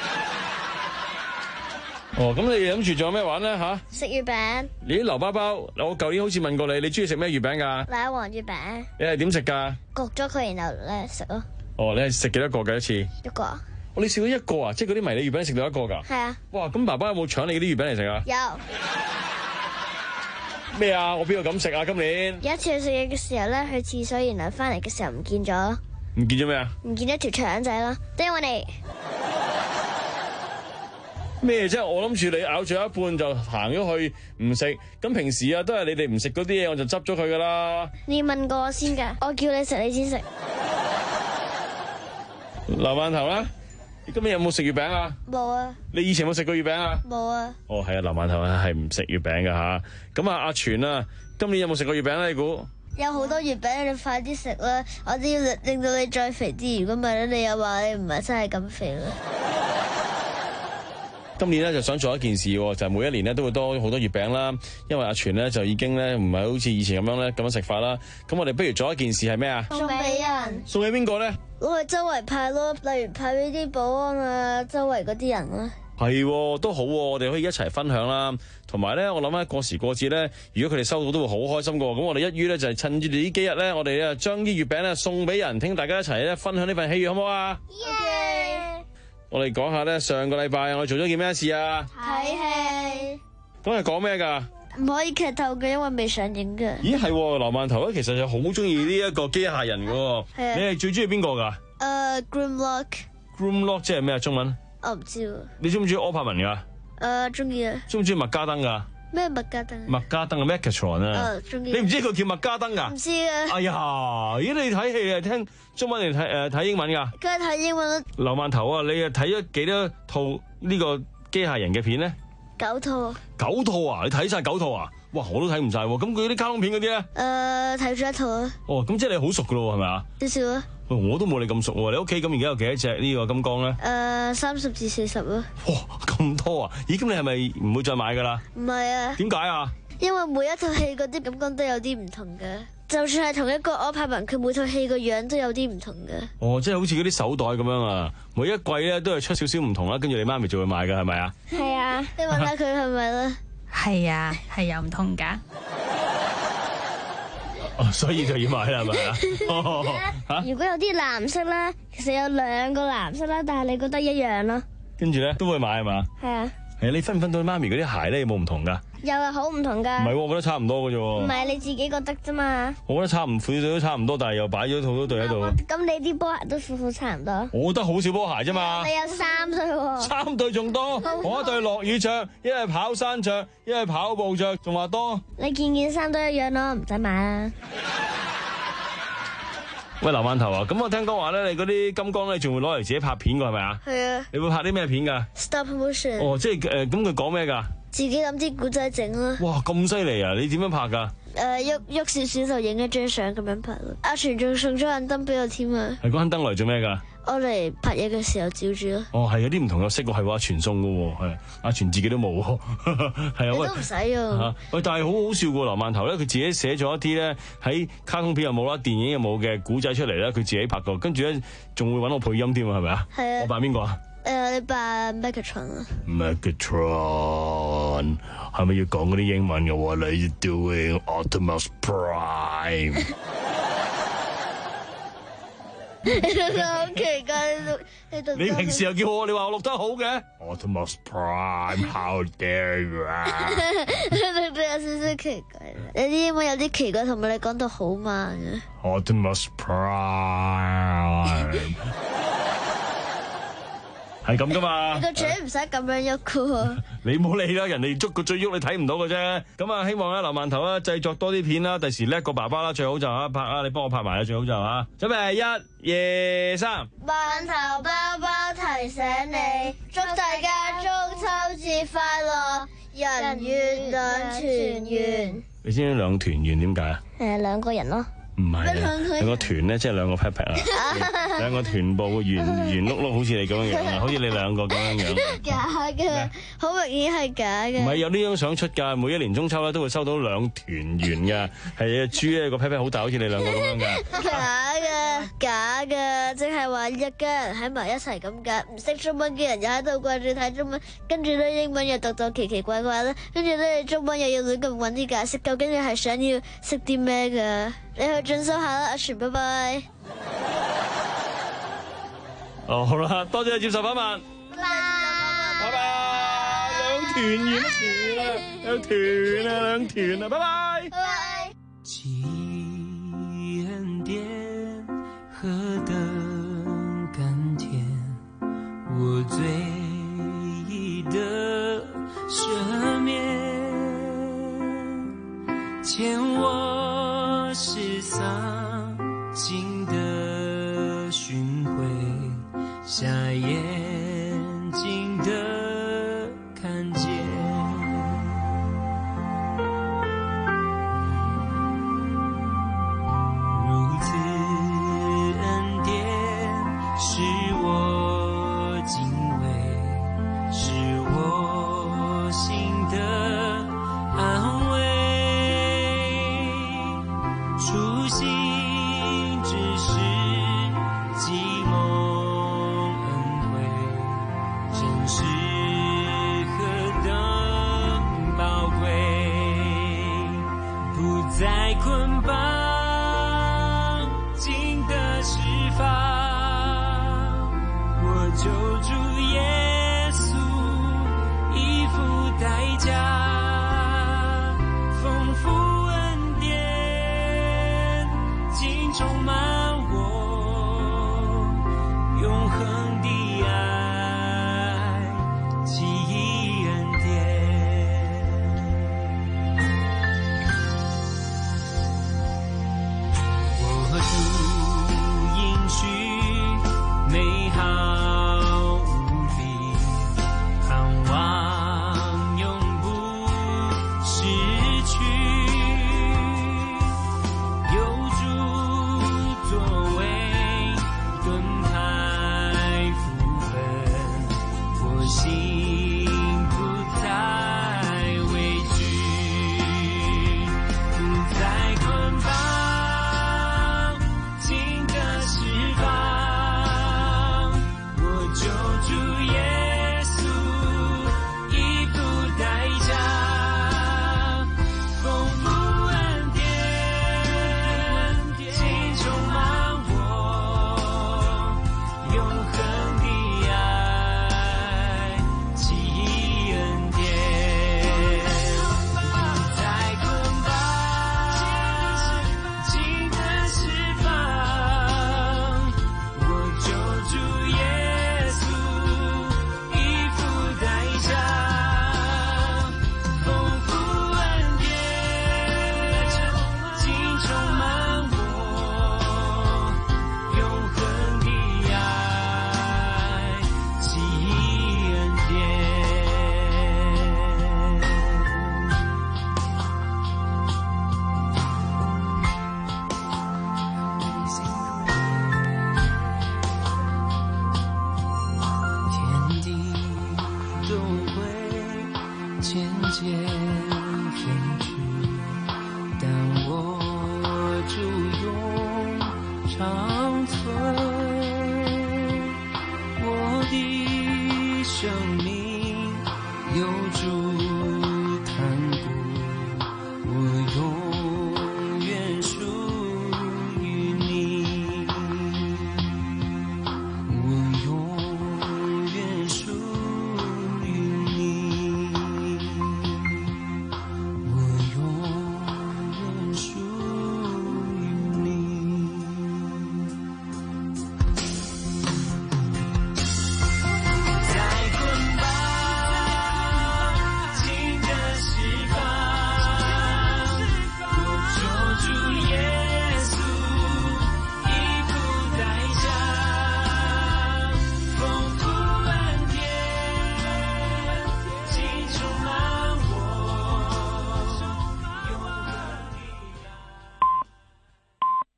哦，咁你諗住仲有咩玩咧吓？ 食月餅。你啲劉包包，我舊年好似問過你，你中意食咩月餅噶？ 奶黃月餅。 你係點食噶？ 焗咗佢，然後咧食咯。 哦，你係食幾多個嘅一次？ 一個。 哦，你食咗一個啊？即係嗰啲迷你月餅食到一個噶？ 係啊。 哇，咁爸爸有冇搶你啲月餅嚟食啊？ 有。 咩啊？我邊度咁食啊？今年。 有一次去食嘢嘅時候咧，去廁所，然後翻嚟嘅時候唔見咗。 唔見咗咩啊？ 唔見咗條腸仔咯，叮我哋。 咩啫？我諗住你咬住一半就行咗去唔食，咁平時啊都係你哋唔食嗰啲嘢，我就執咗佢噶啦。 你要問過我先噶，我叫你食你先食。 劉饅頭啦，你今日有冇食月餅啊？ 冇啊。 你以前有冇食過月餅啊？ 冇啊。 哦，係啊，劉饅頭啊係唔食月餅噶吓。咁啊，阿全啊，今年有冇食過月餅咧？你估？ 有好多月餅，你快啲食啦！我都要令到你再肥啲，如果唔係咧，你又話你唔係真係咁肥啦。 今年咧就想做一件事，就係每一年咧都會多好多月餅啦。因為阿全咧就已經咧唔係好似以前咁樣咧咁樣食法啦。咁我哋不如做一件事係咩啊？ 送俾人。 送俾邊個咧？ 攞去周圍派咯，例如派俾啲保安啊，周圍嗰啲人啦。 係，都好，我哋可以一齊分享啦。同埋咧，我諗咧過時過節咧，如果佢哋收到都會好開心噶。咁我哋一於咧就係趁住呢幾日咧，我哋咧將啲月餅咧送俾人，聽大家一齊咧分享呢份喜悅，好唔好啊？ 耶！ 我哋講下咧，上個禮拜我哋做咗件咩事啊？ 睇戲。 咁係講咩噶？ 唔可以劇透嘅，因為未上映嘅。 咦，係劉饅頭咧，其實就好中意呢一個機械人噶。 係啊。 你係最中意邊個噶？ 誒 ，Grimlock。 Grimlock 即係咩啊？中文？ 我唔知喎。 你中唔中意柯柏文噶？ 誒，中意啊。 中唔中意麥加登噶？ 咩麥加登？ 麥加登嘅 Megatron 啊！ 誒，中意。 你唔知佢叫麥加登噶？ 唔知啊。 哎呀，咦，你睇戲係聽中文定睇誒睇英文噶？ 梗係睇英文啦。 劉饅頭啊，你啊睇咗幾多套呢個機械人嘅片咧？ 九套。 九套啊！你睇晒九套啊？哇，我都睇唔晒喎。咁佢啲卡通片嗰啲咧？ 誒，睇咗一套啊。 哦，咁即係你好熟噶咯，係咪啊？ 少少啊。 喂，我都冇你咁熟喎。你屋企咁而家有幾多隻呢個金剛咧？ 誒，三十至四十咯。 哇，咁多啊！咦，咁你係咪唔會再買噶啦？ 唔係啊。 點解啊？ 因為每一套戲嗰啲金剛都有啲唔同嘅，就算係同一個柯柏文，佢每套戲個樣都有啲唔同嘅。 哦，即係好似嗰啲手袋咁樣啊！每一季咧都係出少少唔同啦，跟住你媽咪就會買噶，係咪啊？ 係啊，你問下佢係咪啦？ 係啊，係有唔同噶。 哦，所以就要買啦，係咪啊？哦嚇如果有啲藍色咧，其實有兩個藍色啦，但係你覺得一樣咯。 跟住咧都會買係嘛？ 係啊。 係啊，你分唔分到媽咪嗰啲鞋咧有冇唔同㗎？ 又係好唔同㗎。 唔係喎，我覺得差唔多嘅啫喎。 唔係你自己覺得啫嘛。 我覺得差唔款對都差唔多，但係又擺咗好多對喺度。 咁你啲波鞋都褲褲差唔多。 我覺得好少波鞋啫嘛。 你有三對喎。 三對仲多，我一對落雨着，一係跑山着，一係跑步着，仲話多。 你件件衫都一樣咯，唔使買啦。 喂，劉饅頭啊，咁我聽講話咧，你嗰啲金剛咧，仲會攞嚟自己拍片㗎係咪啊？ 係啊。 你會拍啲咩片㗎 ？Stop motion。 哦，即係誒，咁佢講咩㗎？ 自己諗啲古仔整啦。 哇，咁犀利啊！你點樣拍㗎？ 誒，喐喐少少就影一張相咁樣拍咯。阿全仲送咗盞燈俾我添啊！ 係嗰盞燈嚟做咩㗎？ 我嚟拍嘢嘅時候照住咯。 哦，係有啲唔同嘅色喎，係話全送嘅喎，係阿全自己都冇喎，係啊，喂， 都唔使用。 喂，但係好好笑嘅劉饅頭咧，佢自己寫咗一啲咧喺卡通片又冇啦，電影又冇嘅古仔出嚟咧，佢自己拍過，跟住咧仲會揾我配音添啊，係咪啊？ 係啊。 我扮邊個啊？ 誒，你扮 Megatron 啊 ？Megatron 係咪要講嗰啲英文嘅喎？你 doing Optimus Prime？ 好奇怪，你讀你平時又叫我，你話我錄得好嘅 Optimus Prime，How dare you 啊？ 你都有少少奇怪，你啲英文有啲奇怪，同埋你講到好慢嘅 Optimus Prime。係咁噶嘛？ 你個嘴唔使咁樣喐噶。 你冇理啦，人哋捉個嘴喐，你睇唔到嘅啫。咁啊，希望咧劉饅頭啦，製作多啲片啦，第時叻過爸爸啦，最好就啊拍啊，你幫我拍埋啊，最好就啊。準備一、二、三。 饅頭包包提醒你，祝大家中秋節快樂，人月兩團圓。 你知唔知兩團圓點解啊？ 誒，兩個人咯。 唔係啊，兩個團咧，即係兩個 pat pat 啊，兩個臀部圓圓碌碌，好似你咁樣樣啊，好似你兩個咁樣樣。 假嘅，好明顯係假嘅。 唔係有呢張相出㗎，每一年中秋咧都會收到兩團圓嘅，係啊，豬咧個 pat pat 好大，好似你兩個咁樣嘅。 假嘅，假嘅，即係話一家人喺埋一齊咁解，唔識中文嘅人又喺度掛住睇中文，跟住咧英文又讀到奇奇怪怪啦，跟住咧中文又要亂咁揾啲解釋，究竟你係想要識啲咩㗎？你去進修下啦，阿全，拜拜。 哦，好啦，多謝你接受訪問。拜拜。兩團圓啊，兩團啊，兩團啊，拜拜。 拜拜。 記憶恩典何等甘甜，我最意的赦免，牽我世上盡的尋回，瞎眼睛的看見，如此恩典使我敬畏，使我心的安慰。初心只是寂寞恩惠，真是何等寶貴，不再捆綁，盡得釋放，我救主耶穌已付代價，豐富充滿我永恆的愛，記憶恩典。我主應許美好無比，盼望永不失去。